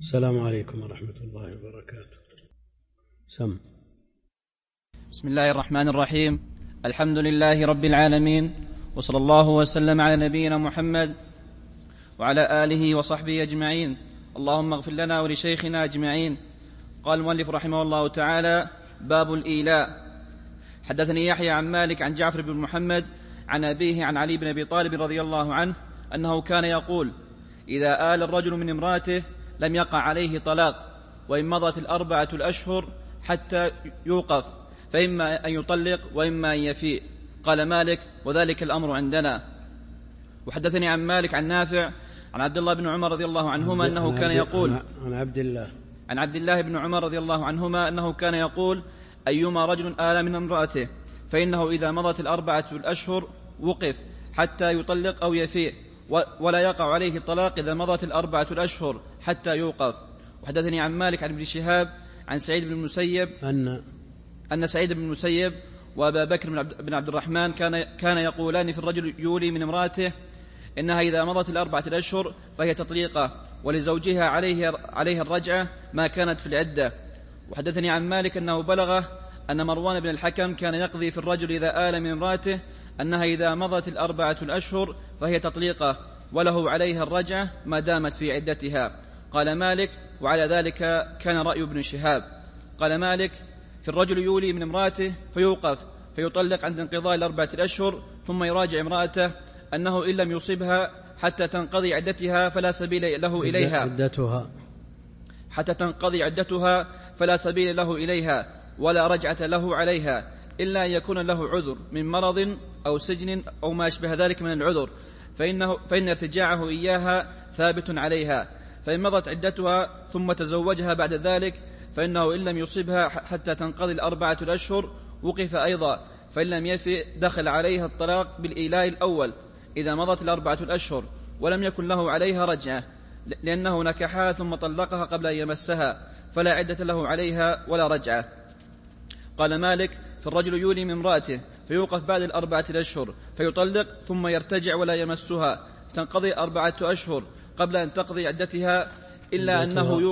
السلام عليكم ورحمة الله وبركاته. بسم الله الرحمن الرحيم. الحمد لله رب العالمين، وصلى الله وسلم على نبينا محمد وعلى آله وصحبه أجمعين. اللهم اغفر لنا ولشيخنا أجمعين. قال المؤلف رحمه الله تعالى: باب الإيلاء. حدثني يحيى عن مالك عن جعفر بن محمد عن أبيه عن علي بن أبي طالب رضي الله عنه أنه كان يقول: إذا آل الرجل من امرأته لم يقع عليه طلاق، وإن مضت 4 أشهر حتى يوقف، فإما أن يطلق وإما أن يفيء. قال مالك: وذلك الأمر عندنا. وحدثني عن مالك عن نافع عن عبد الله بن عمر رضي الله عنهما أنه كان يقول عن عبد الله بن عمر رضي الله عنهما أنه كان يقول: أيما رجل آل من امرأته فإنه إذا مضت 4 أشهر وقف حتى يطلق أو يفيء، ولا يقع عليه الطلاق إذا مضت 4 أشهر حتى يوقف. وحدثني عن مالك عن ابن شهاب عن سعيد بن المسيب أن سعيد بن المسيب وأبا بكر بن عبد الرحمن كان يقولان في الرجل يولي من امرأته إنها إذا مضت 4 أشهر فهي تطليقة، ولزوجها عليها الرجعة ما كانت في العدة. وحدثني عن مالك أنه بلغه أن مروان بن الحكم كان يقضي في الرجل إذا آل من امرأته أنها إذا مضت 4 أشهر فهي تطليقة، وله عليها الرجعة ما دامت في عدتها. قال مالك: وعلى ذلك كان رأي ابن شهاب. قال مالك: في الرجل يولي من امرأته فيوقف فيطلق عند انقضاء 4 أشهر، ثم يراجع امرأته أنه إن لم يصبها حتى تنقضي عدتها فلا سبيل له إليها ولا رجعة له عليها، إلا أن يكون له عذر من مرض أو سجن أو ما أشبه ذلك من العذر، فإن ارتجاعه إياها ثابت عليها. فإن مضت عدتها ثم تزوجها بعد ذلك فإنه إن لم يصبها حتى تنقضي 4 أشهر وقف أيضا، فإن لم يفي دخل عليها الطلاق بالإيلاء الأول إذا مضت 4 أشهر ولم يكن له عليها رجعة، لأنه نكحها ثم طلقها قبل أن يمسها، فلا عدة له عليها ولا رجعة. قال مالك: في الرجل يولي من امرأته فيوقف بعد 4 أشهر فيطلق ثم يرتجع ولا يمسها، فتنقضي 4 أشهر قبل أن تقضي عدتها، إلا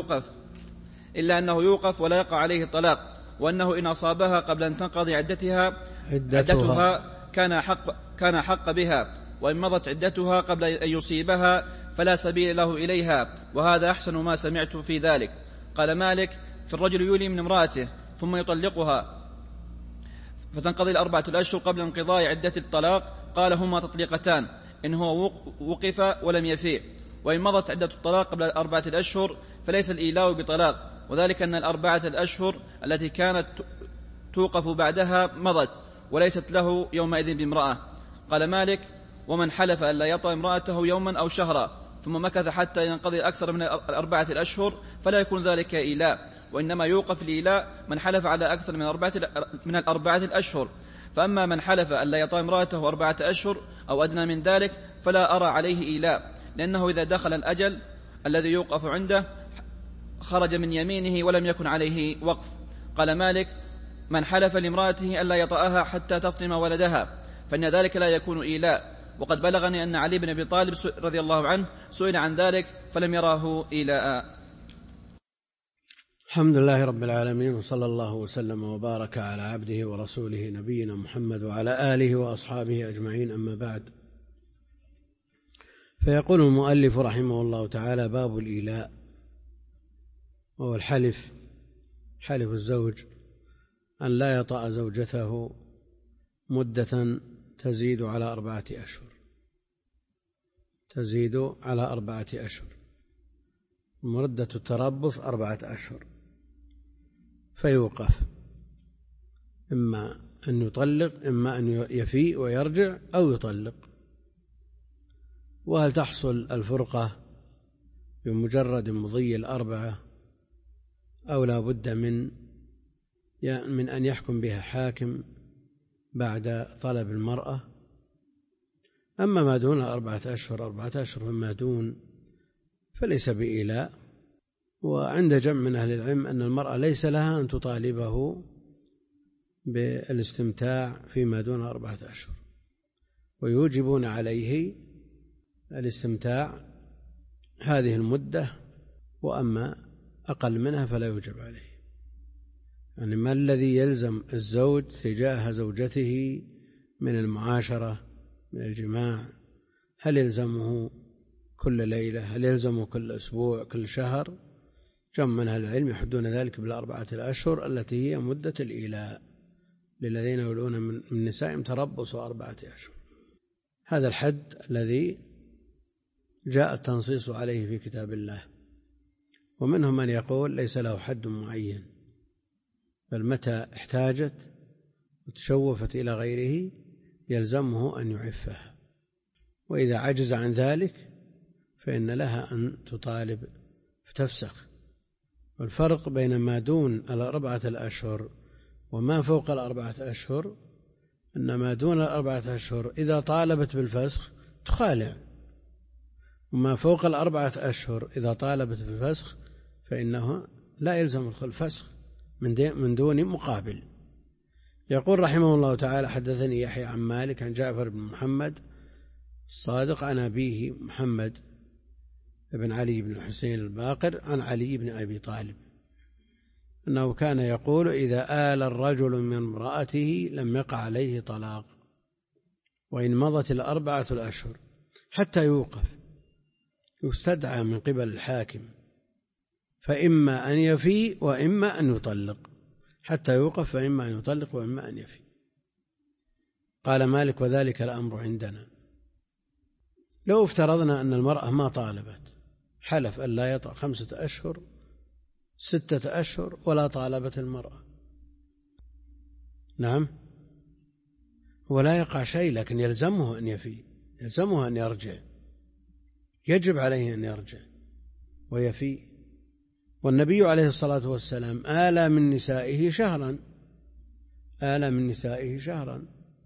أنه يوقف ولا يقع عليه الطلاق، وأنه إن أصابها قبل أن تنقضي عدتها كان حق بها، وإن مضت عدتها قبل أن يصيبها فلا سبيل له إليها، وهذا أحسن ما سمعت في ذلك. قال مالك: في الرجل يولي من امرأته ثم يطلقها فتنقضي 4 أشهر قبل انقضاء عدة الطلاق، قال: هما تطليقتان إن هو وقف ولم يفيء. وإن مضت عدة الطلاق قبل 4 أشهر فليس الإيلاء بطلاق، وذلك أن 4 أشهر التي كانت توقف بعدها مضت، وليست له يومئذ بامرأة. قال مالك: ومن حلف أن لا يطأ امرأته يوما أو شهرا ثم مكث حتى ينقضي أكثر من 4 أشهر فلا يكون ذلك إيلاء، وإنما يوقف الإيلاء من حلف على أكثر من 4 أشهر. فأما من حلف أن لا يطأ امرأته 4 أشهر أو أدنى من ذلك فلا أرى عليه إيلاء، لأنه إذا دخل الأجل الذي يوقف عنده خرج من يمينه ولم يكن عليه وقف. قال مالك: من حلف لامرأته أن لا يطأها حتى تفطم ولدها فإن ذلك لا يكون إيلاء. وقد بلغني أن علي بن أبي طالب رضي الله عنه سئل عن ذلك فلم يراه إيلاء. الحمد لله رب العالمين، وصلى الله وسلم وبارك على عبده ورسوله نبينا محمد وعلى آله وأصحابه أجمعين، أما بعد. فيقول المؤلف رحمه الله تعالى: باب الإيلاء، وهو حلف الزوج أن لا يطأ زوجته مدة تزيد على 4 أشهر، مدة التربص 4 أشهر، فيوقف، إما أن يطلق إما أن يفيء ويرجع أو يطلق. وهل تحصل الفرقة بمجرد مضي 4 أو لا بد من أن يحكم بها حاكم بعد طلب المرأة؟ أما ما دون 4 أشهر فما دون فليس بإيلاء. وعند جمع من أهل العلم أن المرأة ليس لها أن تطالبه بالاستمتاع فيما دون 4 أشهر، ويوجبون عليه الاستمتاع هذه المدة وأما أقل منها فلا يوجب عليه. يعني ما الذي يلزم الزوج تجاه زوجته من المعاشرة، من الجماع؟ هل يلزمه كل ليلة؟ هل يلزمه كل أسبوع، كل شهر؟ جمع من أهل العلم يحدون ذلك بالأربعة الأشهر التي هي مدة الإيلاء للذين يولون من نسائهم تربص 4 أشهر. هذا الحد الذي جاء التنصيص عليه في كتاب الله. ومنهم من يقول ليس له حد معين، بل متى احتاجت وتشوفت إلى غيره يلزمه أن يعفها، وإذا عجز عن ذلك فإن لها أن تطالب فتفسخ. والفرق بين ما دون 4 الأشهر وما فوق 4 أشهر أن ما دون 4 أشهر إذا طالبت بالفسخ تخالع، وما فوق 4 أشهر إذا طالبت بالفسخ فإنه لا يلزم الفسخ من دون مقابل. يقول رحمه الله تعالى: حدثني يحيى عن مالك عن جعفر بن محمد الصادق عن أبيه محمد بن علي بن الحسين الباقر عن علي بن أبي طالب أنه كان يقول: إذا آل الرجل من امرأته لم يقع عليه طلاق وإن مضت 4 الأشهر حتى يوقف يستدعى من قبل الحاكم، فإما أن يفي وإما أن يطلق، حتى يوقف فإما أن يطلق وإما أن يفي. قال مالك: وذلك الأمر عندنا. لو افترضنا أن المرأة ما طالبت، حلف أن لا يطأ 5 أشهر 6 أشهر ولا طالبت المرأة، نعم، ولا يقع شيء، لكن يلزمه أن يفي، يلزمه أن يرجع، يجب عليه أن يرجع ويفي. والنبي عليه الصلاة والسلام آلى من نسائه شهرا، آلى من نسائه شهرا،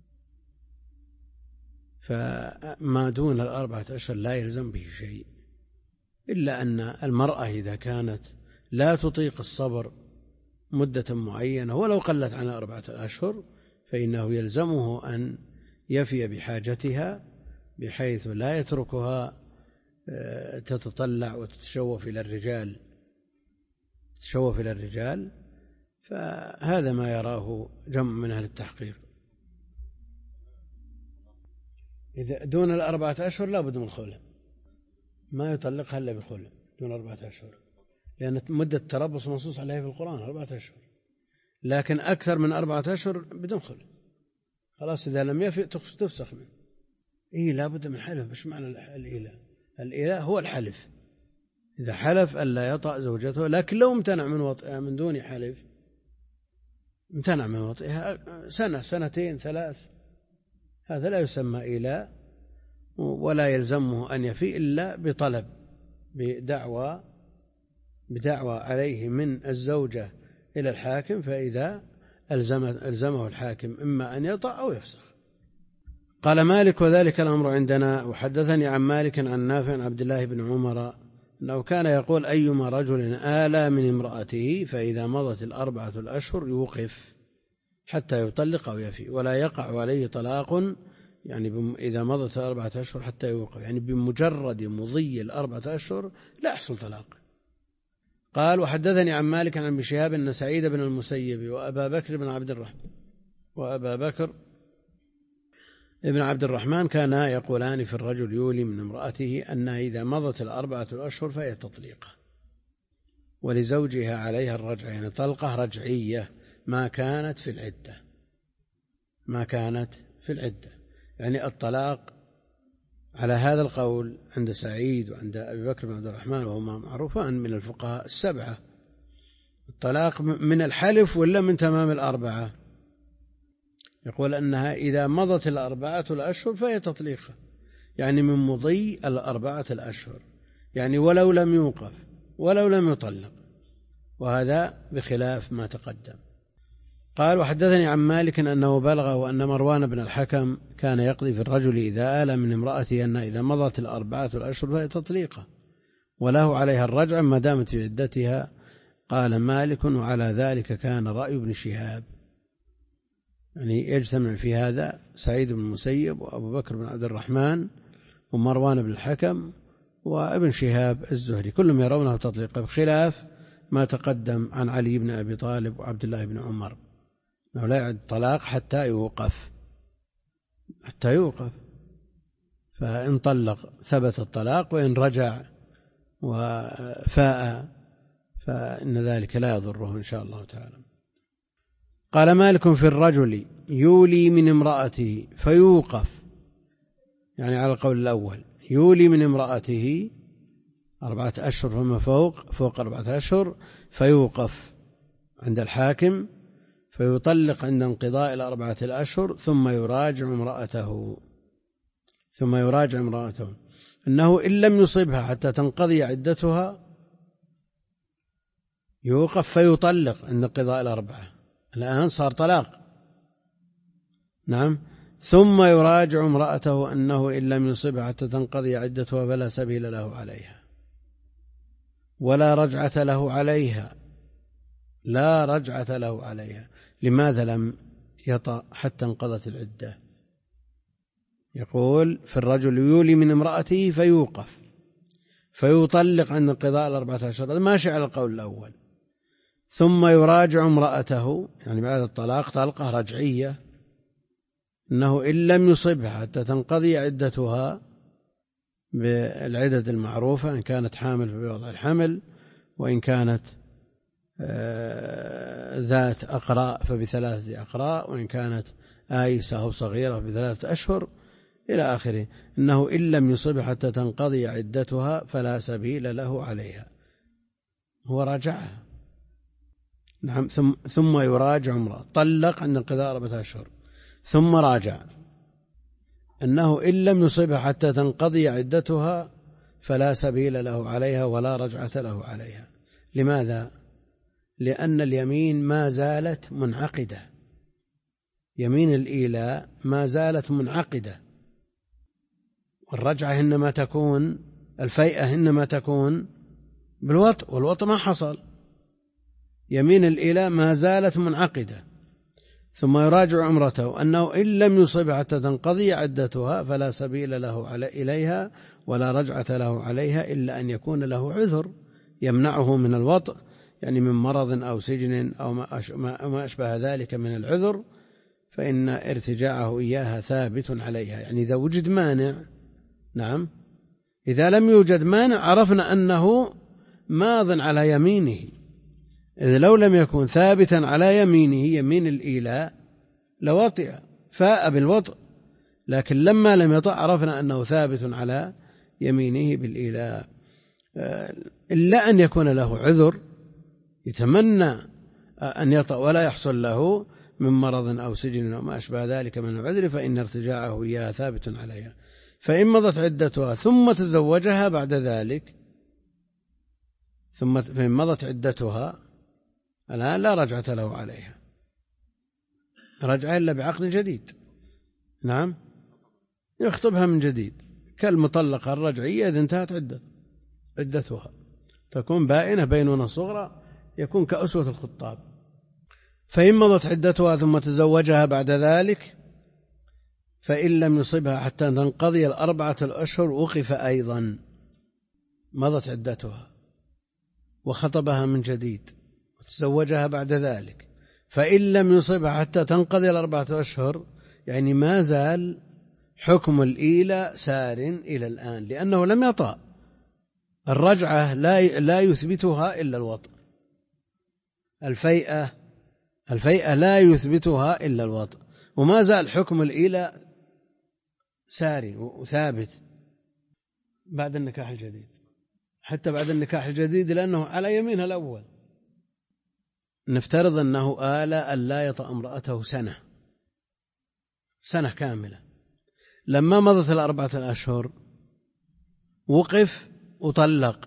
فما دون 4 أشهر لا يلزم به شيء، إلا أن المرأة إذا كانت لا تطيق الصبر مدة معينة ولو قلت عن 4 أشهر فإنه يلزمه أن يفي بحاجتها بحيث لا يتركها تتطلع وتتشوف إلى الرجال، فهذا ما يراه جمع من أهل التحقيق. إذا دون 4 أشهر لا بد من الخلع، ما يطلقها إلا بخلع دون 4 أشهر، لأن مدة التربص منصوص عليها في القرآن 4 أشهر، لكن أكثر من 4 أشهر بدون خلع خلاص، إذا لم يفي تفسخ منه. لا بد من حلف. مش معنى الإيلاء؟ الإيلاء هو الحلف، إذا حلف ألا يطأ زوجته، لكن لو امتنع من وطئها من دون حلف، امتنع من وطئها 1 2 3 سنين، هذا لا يسمى إيلاء، ولا يلزمه أن يفي إلا بطلب، بدعوى عليه من الزوجة إلى الحاكم، فإذا ألزمه الحاكم إما أن يطأ أو يفسخ. قال مالك: وذلك الأمر عندنا. وحدثني عن مالك عن نافع عن عبد الله بن عمر أنه كان يقول: أيما رجل آلى من امرأته فإذا مضت 4 الأشهر يوقف حتى يطلق أو يفي، ولا يقع عليه طلاق، يعني إذا مضت 4 أشهر حتى يوقف، يعني بمجرد مضي 4 أشهر لا يحصل طلاق. قال: وحدثني عن مالك عن ابن شهاب أن سعيد بن المسيب وأبا بكر ابن عبد الرحمن كانا يقولان في الرجل يولي من امرأته أنها إذا مضت 4 الأشهر فهي تطليقة، ولزوجها عليها الرجعة، يعني طلقة رجعية ما كانت في العدة، يعني الطلاق على هذا القول عند سعيد وعند أبي بكر بن عبد الرحمن وهما معروفان من الفقهاء 7، الطلاق من الحلف ولا من تمام 4؟ يقول أنها إذا مضت 4 الأشهر فهي تطليقة، يعني من مضي 4 الأشهر، يعني ولو لم يوقف ولو لم يطلق، وهذا بخلاف ما تقدم. قال: وحدثني عن مالك أنه بلغه أن مروان بن الحكم كان يقضي في الرجل إذا آل من امرأته أن إذا مضت 4 الأشهر فهي تطليقة وله عليها الرجعة ما دامت في عدتها. قال مالك: وعلى ذلك كان رأي ابن شهاب، يعني يجتمع في هذا سعيد بن المسيب وأبو بكر بن عبد الرحمن ومروان بن الحكم وابن شهاب الزهري، كلهم يرونه تطليقه، بخلاف ما تقدم عن علي بن أبي طالب وعبد الله بن عمر أنه لا يعد طلاق حتى يوقف، فإن طلق ثبت الطلاق، وإن رجع وفاء فإن ذلك لا يضره إن شاء الله تعالى. قال مالك في الرجل يولي من امرأته فيوقف، يعني على القول الأول يولي من امرأته 4 أشهر فما فوق 4 أشهر فيوقف عند الحاكم، فيطلق عند انقضاء 4 الأشهر ثم يراجع امرأته أنه إن لم يصبها حتى تنقضي عدتها يوقف فيطلق عند انقضاء 4. الآن صار طلاق، نعم. ثم يراجع امرأته أنه إن لم يصبها حتى تنقضي عدتها فلا سبيل له عليها ولا رجعة له عليها، لا رجعة له عليها. لماذا لم يطأ حتى انقضت العدة؟ يقول في الرجل يولي من امرأته فيوقف فيطلق عند انقضاء 4 أشهر، هذا ماشي على القول الأول. ثم يراجع امرأته، يعني بعد الطلاق طلقة رجعية، أنه إن لم يصبها حتى تنقضي عدتها بالعدد المعروفة، إن كانت حامل فبوضع الحمل، وإن كانت ذات أقراء ف3 أقراء، وإن كانت آيسة أو صغيرة ب3 أشهر إلى آخره، إنه إن لم يصبها حتى تنقضي عدتها فلا سبيل له عليها، هو راجعها، نعم. ثم يراجع امرأة، طلق عند انقضاء 4 أشهر ثم راجع، أنه إن لم يصبها حتى تنقضي عدتها فلا سبيل له عليها ولا رجعة له عليها. لماذا؟ لأن اليمين ما زالت منعقدة، يمين الإيلاء ما زالت منعقدة، والرجعة إنما تكون، الفيئة إنما تكون بالوطء، والوطء ما حصل، يمين الإيلاء ما زالت منعقدة. ثم يراجع امرته أنه إن لم يصب حتى تنقضي عدتها فلا سبيل له إليها ولا رجعة له عليها، إلا أن يكون له عذر يمنعه من الوطء، يعني من مرض أو سجن أو ما أشبه ذلك من العذر، فإن ارتجاعه إياها ثابت عليها. يعني إذا وجد مانع، نعم، إذا لم يوجد مانع عرفنا أنه ماض على يمينه، إذ لو لم يكن ثابتا على يمينه يمين الإيلاء لوطئ فاء بالوطء، لكن لما لم يطأ عرفنا أنه ثابت على يمينه بالإيلاء، إلا أن يكون له عذر يتمنى أن يطأ ولا يحصل له من مرض أو سجن أو ما أشبه ذلك من العذر، فإن ارتجاعه إياها ثابت عليها. فإن مضت عدتها ثم تزوجها بعد ذلك، فإن مضت عدتها الآن لا رجعة له عليها، رجعة إلا بعقد جديد، نعم، يخطبها من جديد كالمطلقة الرجعية إذا انتهت عدتها، تكون بائنة بينونة صغرى، يكون كأسوة الخطاب. فإن مضت عدتها ثم تزوجها بعد ذلك فإن لم يصبها حتى تنقضي 4 الأشهر وقف أيضا، مضت عدتها وخطبها من جديد وتزوجها بعد ذلك، فإن لم يصبها حتى تنقضي 4 أشهر، يعني ما زال حكم الإيلاء سار إلى الآن، لأنه لم يطأ، الرجعة لا يثبتها إلا الوطء، الفيئة لا يثبتها إلا الوطء، وما زال حكم الإيلاء ساري وثابت بعد النكاح الجديد، حتى بعد النكاح الجديد، لأنه على يمينها الأول. نفترض أنه آل أن لا يطأ امرأته سنة كاملة، لما مضت 4 الأشهر وقف وطلق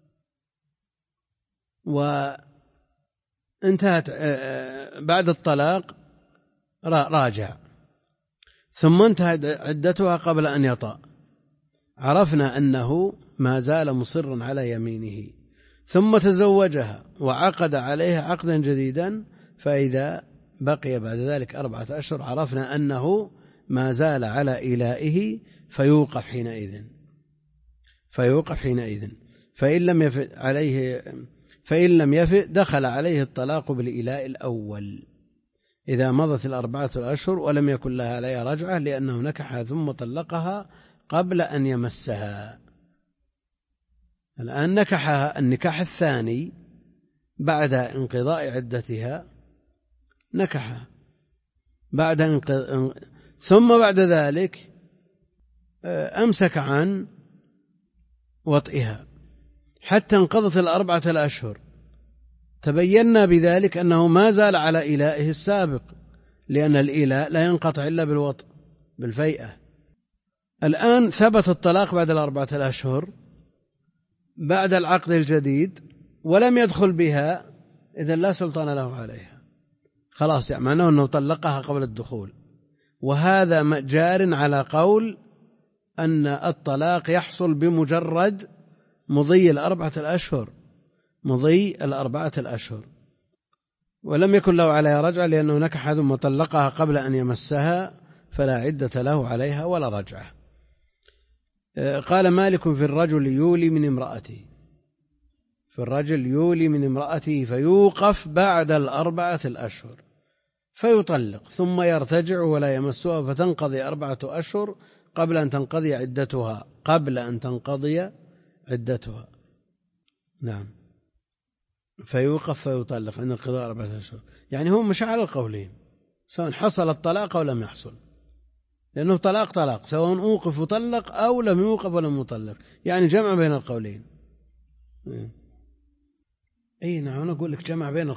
وانتهت، بعد الطلاق راجع، ثم انتهت عدتها قبل أن يطأ، عرفنا أنه ما زال مصرا على يمينه، ثم تزوجها وعقد عليها عقدا جديدا، فإذا بقي بعد ذلك 4 أشهر عرفنا أنه ما زال على إيلائه فيوقف حينئذ. فيوقف حينئذ. فإن لم يفئ دخل عليه الطلاق بالإيلاء الأول إذا مضت 4 الأشهر ولم يكن لها عليها رجعة، لأنه نكحها ثم طلقها قبل أن يمسها. الآن نكحها النكاح الثاني بعد انقضاء عدتها، نكحها ثم بعد ذلك أمسك عن وطئها حتى انقضت 4 الأشهر. تبينا بذلك أنه ما زال على إيلائه السابق، لأن الإيلاء لا ينقطع إلا بالوطء بالفيئة. الآن ثبت الطلاق بعد 4 الأشهر بعد العقد الجديد ولم يدخل بها، إذن لا سلطان له عليها، خلاص يعني معناه أنه طلقها قبل الدخول. وهذا جار على قول أن الطلاق يحصل بمجرد مضي 4 الأشهر، مضي 4 الأشهر، ولم يكن له عليها رجعة لأنه نكح ثم طلقها قبل أن يمسها، فلا عدة له عليها ولا رجعة. قال مالك في الرجل يولي من امرأته، في الرجل يولي من امرأته فيوقف بعد 4 الأشهر فيطلق ثم يرتجع ولا يمسها، فتنقضي 4 أشهر قبل أن تنقضي عدتها. نعم، فيوقف فيطلق عند انقضاء 4 أشهر. يعني هم مش على القولين، سواء حصل الطلاق أو لم يحصل، لأنه طلاق سواء أوقف وطلق أو لم يوقف ولم يطلق، يعني جمع بين القولين. أي نعم، أنا أقول لك جمع بين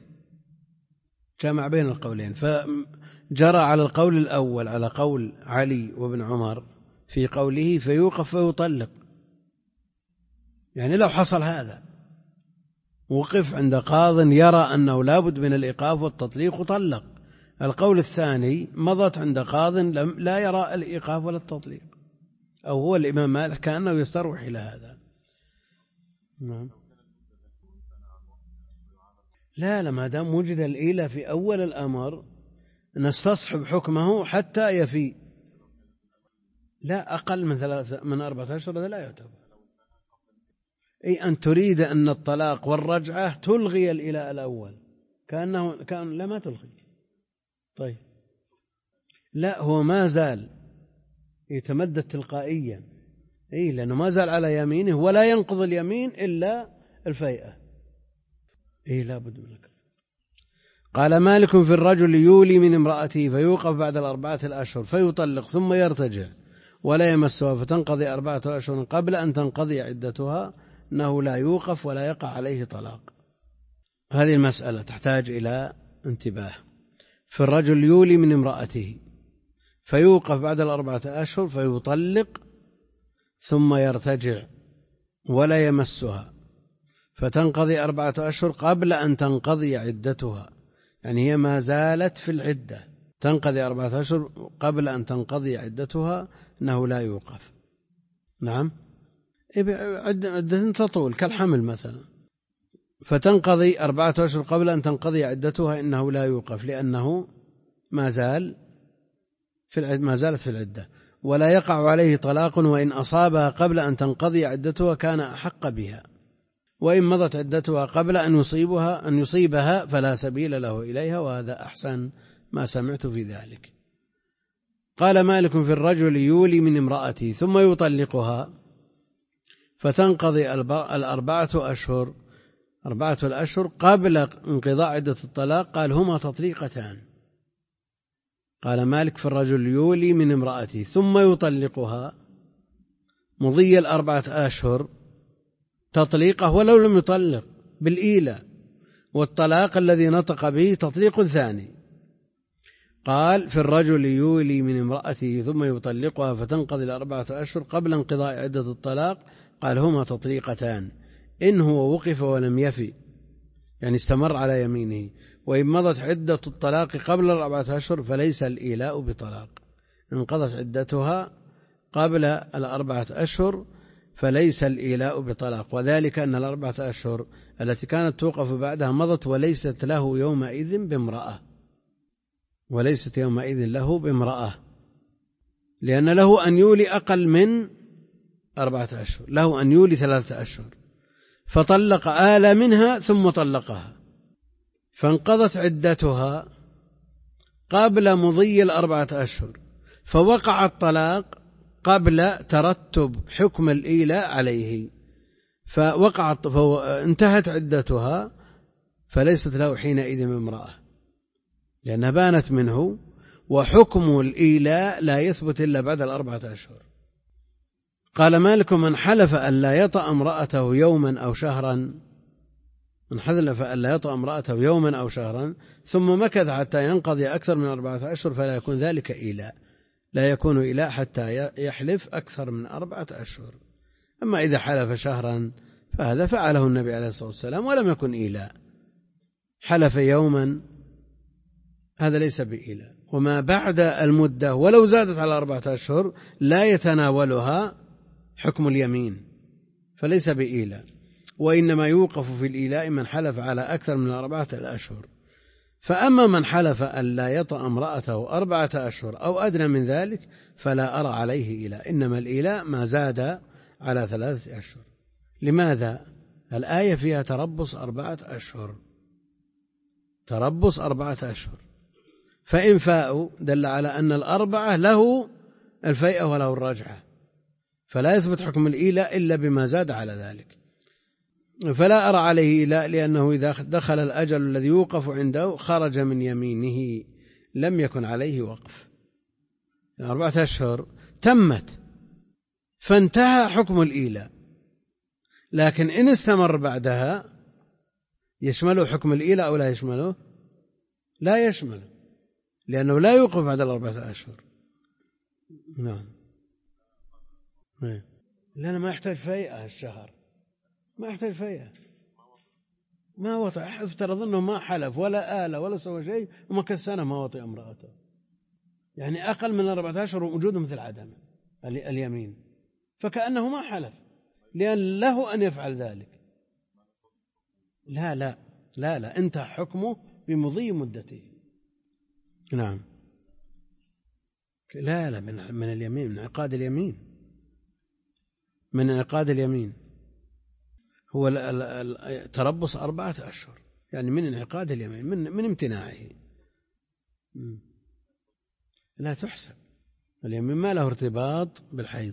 القولين. فجرى على القول الأول على قول علي وابن عمر في قوله فيوقف فيطلق، يعني لو حصل هذا وقف عند قاض يرى أنه لا بد من الإيقاف والتطليق وطلق. القول الثاني مضت عند قاض لا يرى الإيقاف ولا التطليق، أو هو الإمام مالك كأنه يستروح إلى هذا. نعم. لا ما دام وجد الإيلة في أول الأمر نستصحب حكمه حتى يفي. لا أقل من 4 أشهر هذا لا يعتبر. أي أن تريد أن الطلاق والرجعة تلغي الإيلاء الأول، كان لا ما تلغي. طيب لا، هو ما زال يتمدد تلقائيا، لأنه ما زال على يمينه ولا ينقض اليمين إلا الفيئة. لا بد منك. قال مالك في الرجل يولي من امرأته فيوقف بعد 4 الأشهر فيطلق ثم يرتجع ولا يمسها، فتنقضي 4 أشهر قبل أن تنقضي عدتها، أنه لا يوقف ولا يقع عليه طلاق. هذه المسألة تحتاج إلى انتباه. في الرجل يولي من امرأته فيوقف بعد 4 أشهر فيطلق ثم يرتجع ولا يمسها، فتنقضي 4 أشهر قبل أن تنقضي عدتها، يعني هي ما زالت في العدة، تنقضي 4 أشهر قبل أن تنقضي عدتها، أنه لا يوقف. نعم، عدة تطول كالحمل مثلا، فتنقضي 4 أشهر قبل أن تنقضي عدتها، إنه لا يوقف لأنه ما زالت في العدة، ولا يقع عليه طلاق، وإن أصابها قبل أن تنقضي عدتها كان أحق بها، وإن مضت عدتها قبل أن يصيبها فلا سبيل له إليها، وهذا أحسن ما سمعت في ذلك. قال مالك في الرجل يولي من امرأته ثم يطلقها فتنقضي 4 أشهر 4 الأشهر قبل انقضاء عدة الطلاق، قال هما تطليقتان. قال مالك في الرجل يولي من امرأته ثم يطلقها مضي 4 أشهر تطليقه ولو لم يطلق بالإيلة، والطلاق الذي نطق به تطليق ثاني. قال في الرجل يولي من امرأته ثم يطلقها فتنقضي 4 أشهر قبل انقضاء عدة الطلاق، قال هما تطليقتان، إن هو وقف ولم يفي يعني استمر على يمينه، وإن مضت عدة الطلاق قبل 4 أشهر فليس الإيلاء بطلاق، انقضت عدتها قبل 4 أشهر فليس الإيلاء بطلاق، وذلك أن 4 أشهر التي كانت توقف بعدها مضت وليست له يومئذ بامرأة، لأن له أن يولي أقل من 4 أشهر، له أن يولي 3 أشهر، فطلق آل منها ثم طلقها، فانقضت عدتها قبل مضي 4 أشهر، فوقع الطلاق قبل ترتب حكم الإيلاء عليه، فانتهت عدتها، فليست له حينئذ امرأة، لأنها بانت منه، وحكم الإيلاء لا يثبت إلا بعد 4 أشهر. قال مالك: من حلف أن لا يطأ امرأته يوما أو شهرا، من حلف أن لا يطأ امرأته يوما أو شهرا ثم مكث حتى ينقضي أكثر من 4 أشهر فلا يكون ذلك إيلاء، لا يكون إيلاء حتى يحلف أكثر من 4 أشهر. أما إذا حلف شهرا فهذا فعله النبي عليه الصلاة والسلام ولم يكن إيلاء. حلف يوما هذا ليس بإيلاء. وما بعد المدة ولو زادت على 4 أشهر لا يتناولها حكم اليمين، فليس بإيلاء، وإنما يوقف في الإيلاء من حلف على أكثر من 4 أشهر. فأما من حلف أن لا يطأ امرأته 4 أشهر أو أدنى من ذلك فلا أرى عليه إيلاء، إنما الإيلاء ما زاد على 3 أشهر. لماذا؟ الآية فيها تربص 4 أشهر، تربص 4 أشهر، فإن فاءوا دل على أن 4 له الفيئة وله الرجعة، فلا يثبت حكم الإيلاء إلا بما زاد على ذلك. فلا أرى عليه إيلاء، لأنه إذا دخل الأجل الذي يوقف عنده خرج من يمينه لم يكن عليه وقف. 4 أشهر تمت فانتهى حكم الإيلاء، لكن إن استمر بعدها يشمله حكم الإيلاء أو لا يشمله؟ لا يشمله، لأنه لا يوقف بعد 4 أشهر. نعم، لأنه ما يحتاج فيئة الشهر، ما يحتاج فيئة، ما وطئ. افترض أنه ما حلف ولا آل ولا سوى شيء ومكث سنة ما وطئ امرأته، يعني أقل من 4 أشهر وجوده مثل عدم اليمين، فكأنه ما حلف، لأن له أن يفعل ذلك. لا لا لا لا، انتهى حكمه بمضي مدته. نعم، لا لا، من اليمين، من عقاد اليمين، من عقاد اليمين. هو تربص 4 أشهر يعني من انعقاد اليمين، من امتناعه. لا تحسب اليمين، ما له ارتباط بالحيض،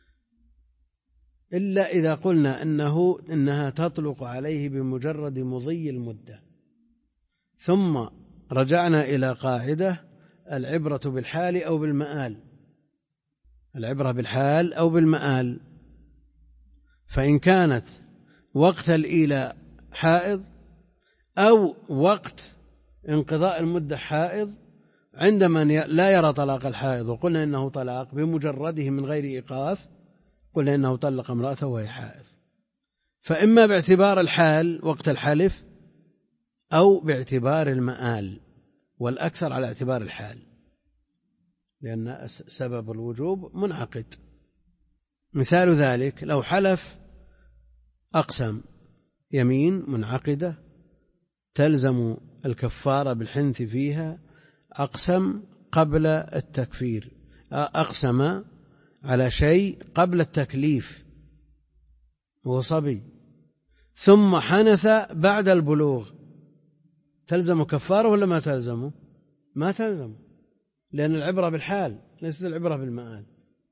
إلا إذا قلنا إنها تطلق عليه بمجرد مضي المدة. ثم رجعنا إلى قاعدة: العبرة بالحال أو بالمآل، العبرة بالحال أو بالمآل. فإن كانت وقت الإيلاء حائض أو وقت انقضاء المدة حائض، عندما لا يرى طلاق الحائض وقلنا إنه طلاق بمجرده من غير إيقاف، قلنا إنه طلق امرأته وهي حائض. فإما باعتبار الحال وقت الحلف أو باعتبار المآل، والأكثر على اعتبار الحال، لأن سبب الوجوب منعقد. مثال ذلك: لو حلف أقسم يمين منعقدة تلزم الكفارة بالحنث فيها، أقسم قبل التكفير، أقسم على شيء قبل التكليف وهو صبي، ثم حنث بعد البلوغ، تلزم كفارة ولا ما تلزمه؟ ما تلزم، لأن العبرة بالحال ليست العبرة بالمآل.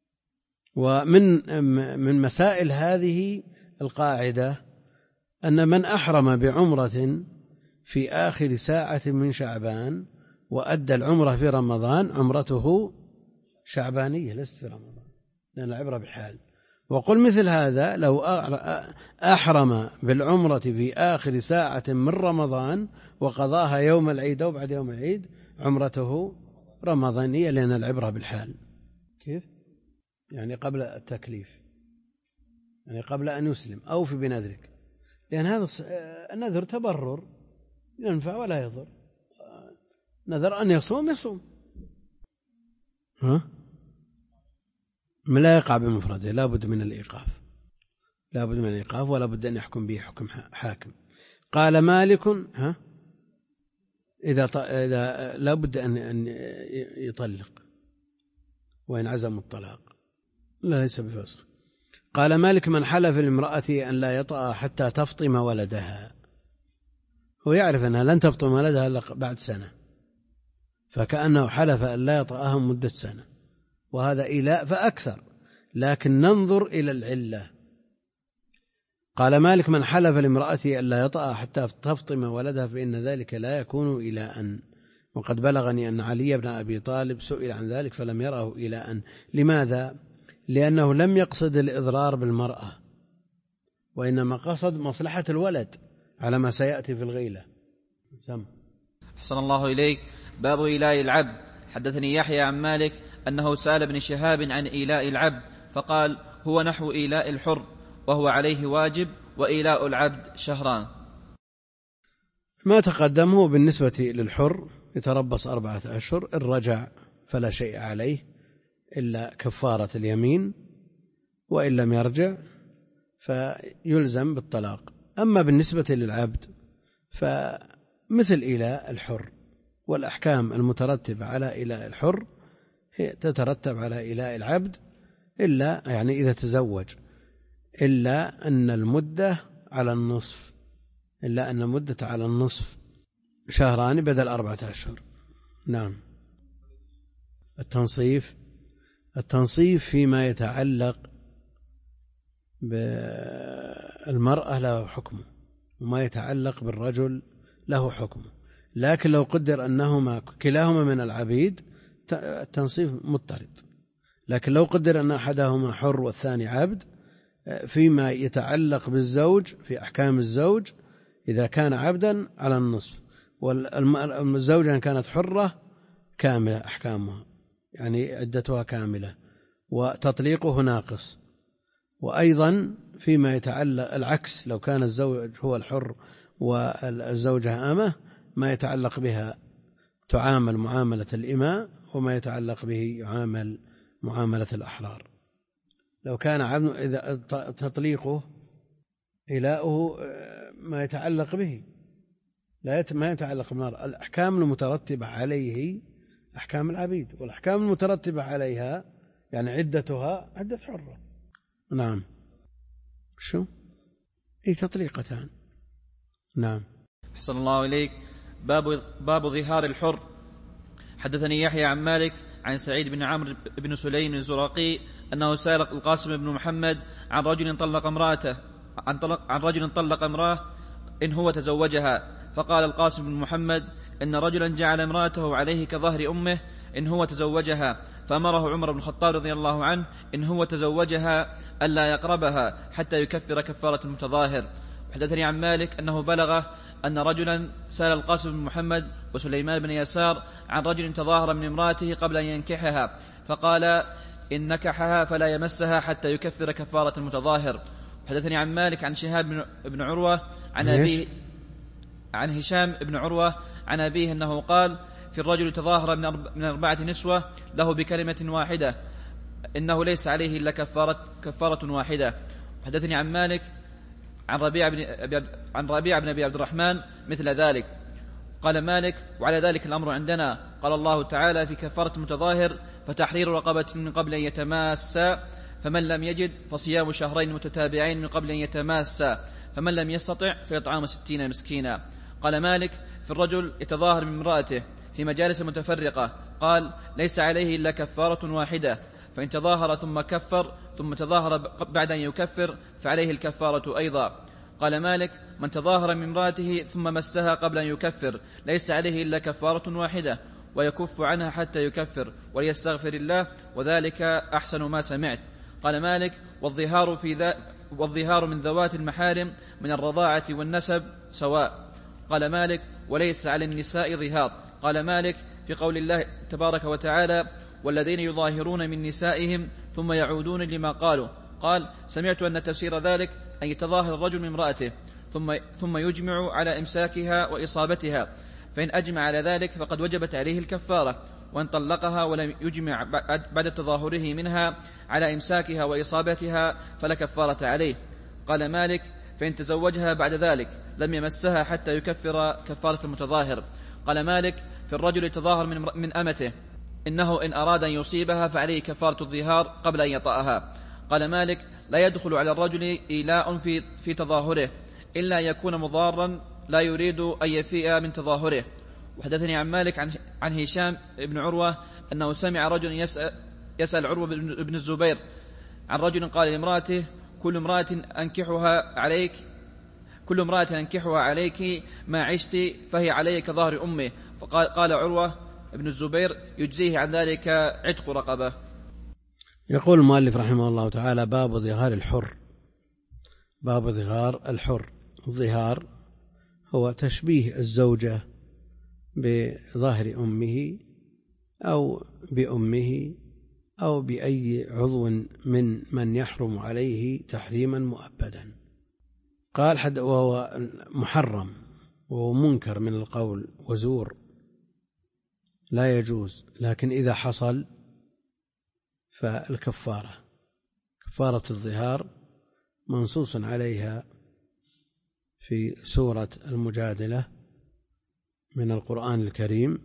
ومن مسائل هذه القاعدة أن من أحرم بعمرة في آخر ساعة من شعبان وأدى العمرة في رمضان، عمرته شعبانية ليست في رمضان، لأن العبرة بالحال. وقل مثل هذا: لو أحرم بالعمرة في آخر ساعة من رمضان وقضاها يوم العيد أو بعد يوم العيد، عمرته رمضانية، لأن العبرة بالحال. كيف؟ يعني قبل التكليف، يعني قبل أن يسلم، أو في بنذرك، لأن هذا النذر تبرر، ينفع ولا يضر. نذر أن يصوم يصوم، لا يقع بمفرده، لا بد من الإيقاف، لا بد من الإيقاف، ولا بد أن يحكم به حكم حاكم. قال مالك: إذا لا بد أن يطلق وإن عزم الطلاق، لا ليس بفسخ. قال مالك: من حلف لامرأته أن لا يطأ حتى تفطم ولدها، هو يعرف أنها لن تفطم ولدها إلا بعد سنة، فكأنه حلف أن لا يطأها مدة سنة، وهذا إيلاء فأكثر، لكن ننظر إلى العلة. قال مالك: من حلف لامرأته أن لا يطأ حتى تفطم ولدها فإن ذلك لا يكون إيلاء، وقد بلغني أن علي بن أبي طالب سئل عن ذلك فلم يره إيلاء. لماذا؟ لأنه لم يقصد الإضرار بالمرأة، وإنما قصد مصلحة الولد على ما سيأتي في الغيلة. أحسن الله إليك. باب إيلاء العبد. حدثني يحيى عن مالك أنه سأل ابن شهاب عن إيلاء العبد فقال: هو نحو إيلاء الحر، وهو عليه واجب، وإيلاء العبد شهران. ما تقدمه بالنسبة للحر يتربص 4 أشهر، إن رجع فلا شيء عليه إلا كفارة اليمين، وإن لم يرجع فيلزم بالطلاق. أما بالنسبة للعبد فمثل إيلاء الحر، والأحكام المترتبة على إيلاء الحر هي تترتب على إيلاء العبد، إلا يعني إذا تزوج، إلا أن المدة على النصف، إلا أن مدة على النصف شهران بدل 4 أشهر. نعم. التنصيف فيما يتعلق بالمرأة له حكمه، وما يتعلق بالرجل له حكمه، لكن لو قدر أنهما كلاهما من العبيد التنصيف مضطرد. لكن لو قدر أن أحدهما حر والثاني عبد، فيما يتعلق بالزوج في أحكام الزوج إذا كان عبدا على النصف، والزوجة كانت حرة كاملة أحكامها، يعني عدتها كاملة، وتطليقه ناقص. وأيضا فيما يتعلق العكس، لو كان الزوج هو الحر والزوجة أمة، ما يتعلق بها تعامل معاملة الإماء، وما يتعلق به يعامل معاملة الأحرار. لو كان عبد إذا تطليقه إيلاؤه ما يتعلق به، ما يتعلق بالمرأة. الأحكام المترتبة عليه أحكام العبيد، والأحكام المترتبة عليها يعني عدتها عدة حرة. نعم. شو؟ تطليقتان. نعم. أحسن الله إليك. باب ظهار الحر. حدثني يحيى عن مالك عن سعيد بن عمرو بن سليم الزرقي أنه سأل القاسم بن محمد عن رجل طلق امرأة إن هو تزوجها، فقال القاسم بن محمد: إن رجلا جعل امرأته عليه كظهر أمه إن هو تزوجها، فأمره عمر بن الخطاب رضي الله عنه إن هو تزوجها ألا يقربها حتى يكفر كفارة المتظاهر. حدثني عن مالك أنه بلغه أن رجلا سأل القاسم بن محمد وسليمان بن يسار عن رجل تظاهر من امرأته قبل أن ينكحها، فقال: إن نكحها فلا يمسها حتى يكفر كفارة المتظاهر. حدثني عن مالك عن شهاب بن عروة عن أبيه عن هشام بن عروة عن أبيه أنه قال: في الرجل تظاهر من 4 نسوة له بكلمة واحدة إنه ليس عليه إلا كفارة واحدة. حدثني عن مالك عن ربيع بن أبي عبد الرحمن مثل ذلك. قال مالك: وعلى ذلك الأمر عندنا. قال الله تعالى في كفارة المتظاهر: فتحرير رقبة من قبل أن يتماسا، فمن لم يجد فصيام شهرين متتابعين من قبل أن يتماسا، فمن لم يستطع فإطعام 60 مسكينا. قال مالك: في الرجل يتظاهر من امرأته في مجالس متفرقة، قال: ليس عليه إلا كفارة واحدة، فإن تظاهر ثم كفر ثم تظاهر بعد أن يكفر فعليه الكفارة أيضا. قال مالك: من تظاهر من امرأته ثم مسها قبل أن يكفر ليس عليه إلا كفارة واحدة، ويكف عنها حتى يكفر وليستغفر الله، وذلك أحسن ما سمعت. قال مالك: والظهار من ذوات المحارم من الرضاعة والنسب سواء. قال مالك: وليس على النساء ظهار. قال مالك: في قول الله تبارك وتعالى: والذين يظاهرون من نسائهم ثم يعودون لما قالوا. قال: سمعت أن تفسير ذلك أن يتظاهر الرجل من امرأته ثم يجمع على إمساكها وإصابتها، فإن أجمع على ذلك فقد وجبت عليه الكفارة، وإن طلقها ولم يجمع بعد تظاهره منها على إمساكها وإصابتها فلا كفارة عليه. قال مالك: فإن تزوجها بعد ذلك لم يمسها حتى يكفر كفارة المتظاهر. قال مالك: في الرجل يتظاهر من أمته إنه إن أراد أن يصيبها فعليه كفارة الظهار قبل أن يطأها. قال مالك: لا يدخل على الرجل إيلاء في تظاهره إلا يكون مضارا لا يريد أن يفيء من تظاهره. وحدثني عن مالك عن هشام بن عروة أنه سمع رجل يسأل عروة بن الزبير عن رجل قال لامرأته كل امرأة أنكحها عليك ما عشت فهي عليك كظهر أمه. فقال عروة بن الزبير يجزيه عن ذلك عتق رقبة. يقول المؤلف رحمه الله تعالى: باب ظهار الحر. باب ظهار الحر. الظهار هو تشبيه الزوجة بظهر أمه أو بأمه أو بأي عضو من يحرم عليه تحريما مؤبدا. قال وهو محرم وهو منكر من القول وزور لا يجوز، لكن إذا حصل فالكفارة كفارة الظهار منصوص عليها في سورة المجادلة من القرآن الكريم،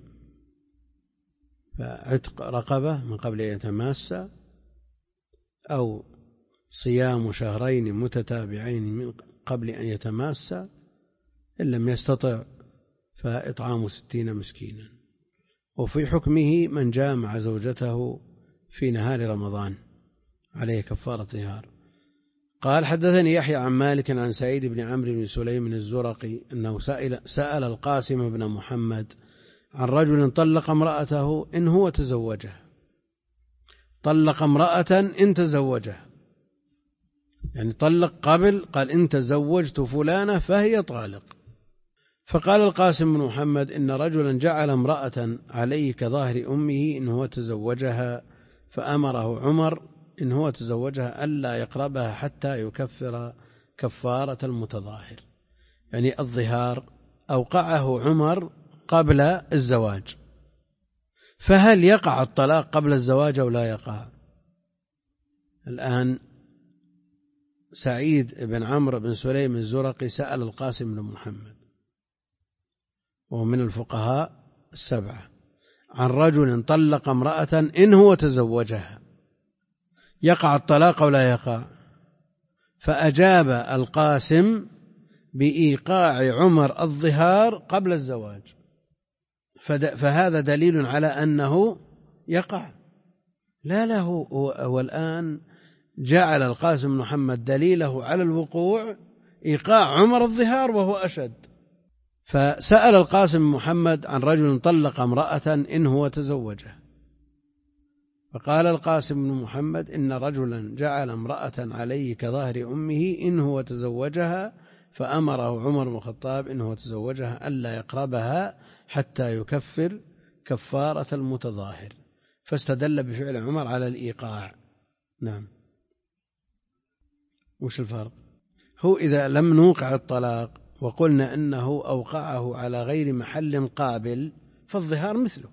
فعتق رقبة من قبل أن يتماسى، أو صيام شهرين متتابعين من قبل أن يتماسى، إن لم يستطع فإطعام 60 مسكينا. وفي حكمه من جامع زوجته في نهار رمضان عليه كفارة ظهار. قال: حدثني يحيى عن مالك عن سعيد بن عمرو بن سليم الزرقي أنه سأل القاسم بن محمد عن رجل طلق امرأته إن هو تزوجها. طلق امرأة إن تزوجها، يعني طلق قبل، قال إن تزوجت فلانة فهي طالق. فقال القاسم بن محمد إن رجلا جعل امرأة عليه كظاهر أمه إن هو تزوجها، فأمره عمر إن هو تزوجها ألا يقربها حتى يكفر كفارة المتظاهر. يعني الظهار أوقعه عمر قبل الزواج، فهل يقع الطلاق قبل الزواج أو لا يقع؟ الآن سعيد بن عمرو بن سليم الزرقي سأل القاسم بن محمد وهو من الفقهاء 7 عن رجل طلق امرأة إن هو تزوجها، يقع الطلاق أو لا يقع؟ فأجاب القاسم بإيقاع عمر الظهار قبل الزواج، فهذا دليل على أنه يقع. لا هو الآن جعل القاسم بن محمد دليله على الوقوع إيقاع عمر الظهار وهو أشد. فسأل القاسم بن محمد عن رجل طلق امرأة إن هو تزوجها، فقال القاسم بن محمد إن رجلا جعل امرأة عليه كظاهر أمه إن هو تزوجها، فأمره عمر بن الخطاب إن هو تزوجها ألا يقربها حتى يكفر كفارة المتظاهر، فاستدل بفعل عمر على الإيقاع. نعم. وش الفرق؟ هو إذا لم نوقع الطلاق وقلنا أنه أوقعه على غير محل قابل فالظهار مثله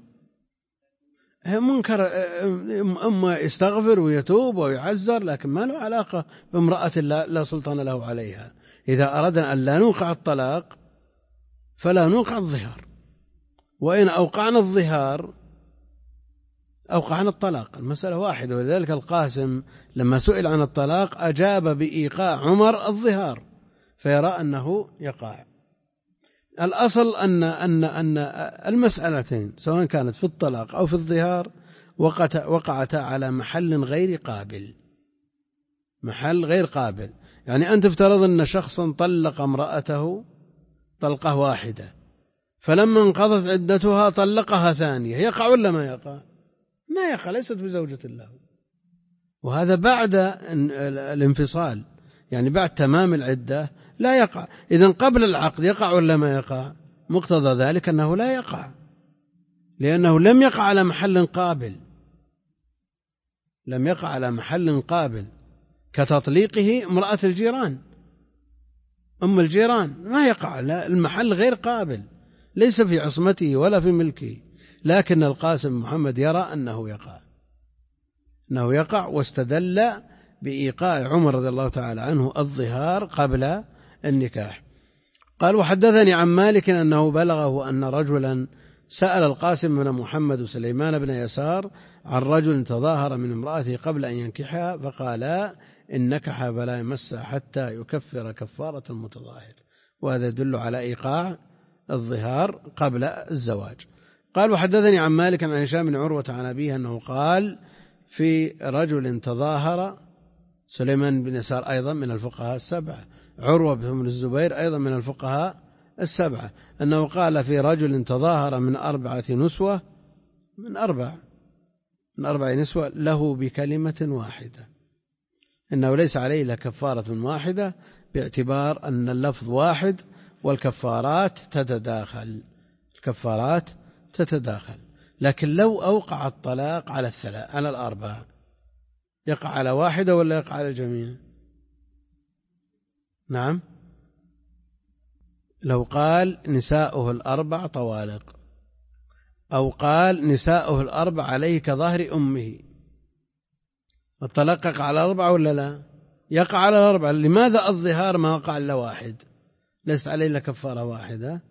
منكر، أما يستغفر ويتوب ويعزر، لكن ما له علاقة بامرأة لا سلطان له عليها. إذا أردنا أن لا نوقع الطلاق فلا نوقع الظهار، وإن أوقعنا الظهار أوقعنا الطلاق، المسألة واحدة. ولذلك القاسم لما سئل عن الطلاق أجاب بإيقاع عمر الظهار، فيرى أنه يقع. الأصل أن المسألتين سواء كانت في الطلاق أو في الظهار وقعتا على محل غير قابل، محل غير قابل. يعني أنت افترض أن شخصا طلق امرأته طلقة واحدة، فلما انقضت عدتها طلقها ثانية، يقع ولا ما يقع؟ ما يقع، ليست بزوجة له. وهذا بعد الانفصال، يعني بعد تمام العدة لا يقع. إذن قبل العقد يقع ولا ما يقع؟ مقتضى ذلك أنه لا يقع، لأنه لم يقع على محل قابل، لم يقع على محل قابل كتطليقه امرأة الجيران، أم الجيران ما يقع، لا، المحل غير قابل، ليس في عصمته ولا في ملكه. لكن القاسم محمد يرى أنه يقع، واستدل بإيقاع عمر رضي الله تعالى عنه الظهار قبل النكاح. قال: وحدثني عن مالك أنه بلغه أن رجلا سأل القاسم بن محمد وسليمان بن يسار عن رجل تظاهر من امرأته قبل أن ينكحها، فقال إن نكح فلا يمسها حتى يكفر كفارة المتظاهر، وهذا يدل على إيقاع الظهار قبل الزواج. قال وحدثني عن مالك عن هشام بن عروة عن أبيه أنه قال في رجل تظاهر، سليمان بن يسار أيضا من الفقهاء السبعة، عروة بن الزبير أيضا من الفقهاء السبعة، أنه قال في رجل تظاهر من 4 نسوة، من أربع نسوة له بكلمة واحدة، إنه ليس عليه إلا كفارة واحدة، باعتبار أن اللفظ واحد والكفارات تتداخل. لكن لو أوقع الطلاق على 4 يقع على واحدة ولا يقع على الجميع؟ نعم، لو قال نساؤه 4 طوالق، أو قال نساؤه 4 عليه كظهر أمه، الطلاق يقع على 4 ولا لا؟ يقع على 4. لماذا الظهار ما وقع إلا واحد؟ ليست عليه إلا كفارة واحدة.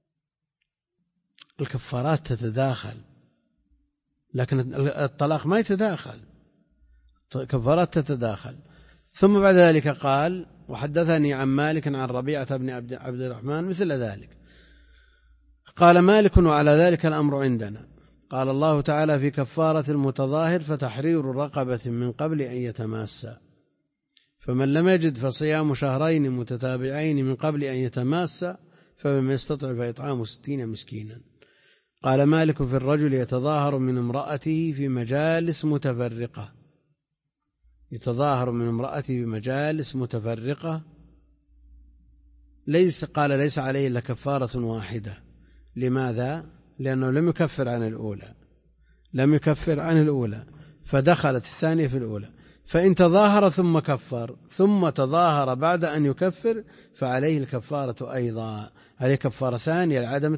الكفارات تتداخل، لكن الطلاق ما يتداخل، كفارات تتداخل. ثم بعد ذلك قال وحدثني عن مالك عن ربيعة بن عبد الرحمن مثل ذلك. قال مالك وعلى ذلك الأمر عندنا. قال الله تعالى في كفارة المتظاهر فتحرير رقبة من قبل أن يتماسا، فمن لم يجد فصيام 2 شهرين متتابعين من قبل أن يتماسا، فمن يستطع فإطعام 60 مسكينا. قال مالك في الرجل يتظاهر من امرأته في مجالس متفرقة، يتظاهر من امرأته بمجالس متفرقة، قال ليس عليه إلا كفارة واحدة. لماذا؟ لأنه لم يكفر عن الأولى، فدخلت الثانية في الأولى. فإن تظاهر ثم كفر ثم تظاهر بعد أن يكفر فعليه الكفارة أيضا، عليه كفارة ثانية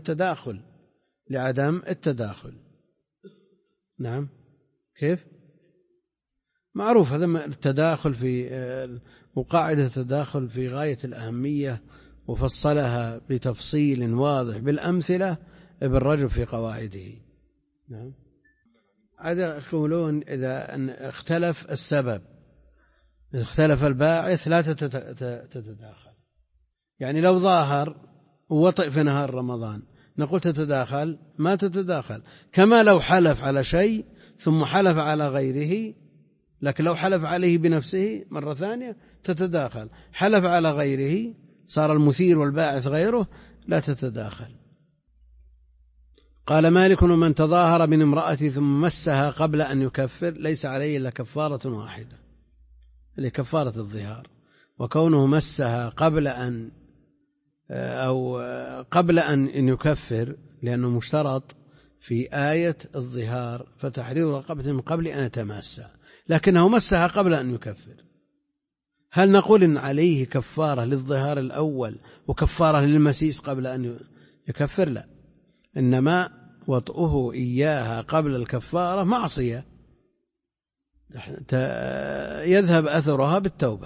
لعدم التداخل. نعم، كيف؟ معروف هذا التداخل في وقاعدة التداخل في غاية الأهمية، وفصلها بتفصيل واضح بالأمثلة ابن رجب في قواعده. نعم، هذا يقولون إذا أن اختلف السبب، اختلف الباعث لا تتداخل. يعني لو ظاهر ووطئ في نهار رمضان نقول تتداخل؟ ما تتداخل. كما لو حلف على شيء ثم حلف على غيره، لكن لو حلف عليه بنفسه مرة ثانية تتداخل. حلف على غيره صار المثير والباعث غيره، لا تتداخل. قال مالك من تظاهر من امرأته ثم مسها قبل أن يكفر ليس عليه إلا كفارة واحدة، لكفارة الظهار. وكونه مسها قبل أن يكفر لأنه مشترط في آية الظهار فتحرير رقبة من قبل أن يتماسى، لكنه مسها قبل أن يكفر. هل نقول إن عليه كفارة للظهار الأول وكفارة للمسيس قبل أن يكفر؟ لا، إنما وطئه إياها قبل الكفارة معصية يذهب أثرها بالتوبة.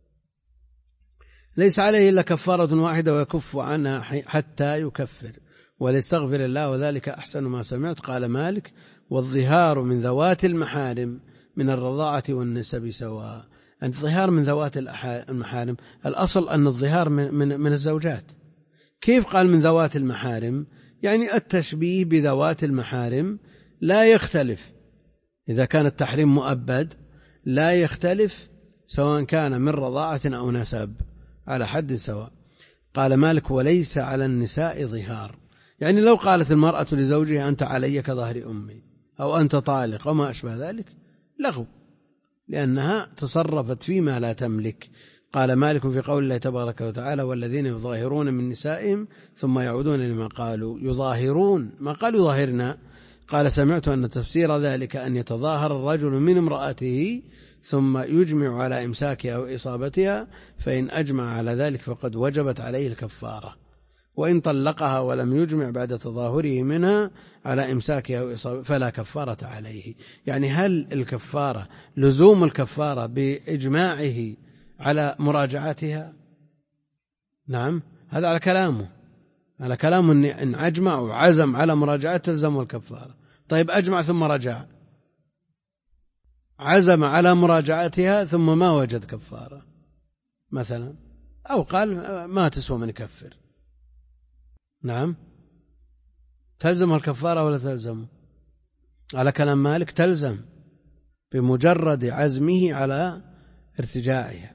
ليس عليه إلا كفارة واحدة ويكف عنها حتى يكفر وليستغفر الله وذلك أحسن ما سمعت. قال مالك والظهار من ذوات المحارم من الرضاعة والنسب سواء. الظهار من ذوات المحارم، الأصل أن الظهار من الزوجات. كيف قال من ذوات المحارم؟ يعني التشبيه بذوات المحارم لا يختلف، إذا كان التحريم مؤبد لا يختلف سواء كان من رضاعة أو نسب، على حد سواء. قال مالك وليس على النساء ظهار، يعني لو قالت المرأة لزوجها أنت علي كظهر أمي أو أنت طالق وما أشبه ذلك لغو، لأنها تصرفت فيما لا تملك. قال مالك في قول الله تبارك وتعالى والذين يظاهرون من نسائهم ثم يعودون لما قالوا يظاهرون، ما قالوا يظاهرنا. قال سمعت أن تفسير ذلك أن يتظاهر الرجل من امرأته ثم يجمع على إمساكها أو إصابتها، فإن أجمع على ذلك فقد وجبت عليه الكفارة، وإن طلقها ولم يجمع بعد تظاهره منها على إمساكها أو إصابتها فلا كفارة عليه. يعني هل الكفارة لزوم الكفارة بإجماعه على مراجعتها؟ نعم، هذا على كلامه إن أجمع وعزم على مراجعة تلزم الكفارة. طيب أجمع ثم رجع، عزم على مراجعتها ثم ما وجد كفارة مثلا، أو قال ما تسوى من يكفر، نعم، تلزم الكفارة ولا تلزم؟ على كلام مالك تلزم بمجرد عزمه على ارتجاعها،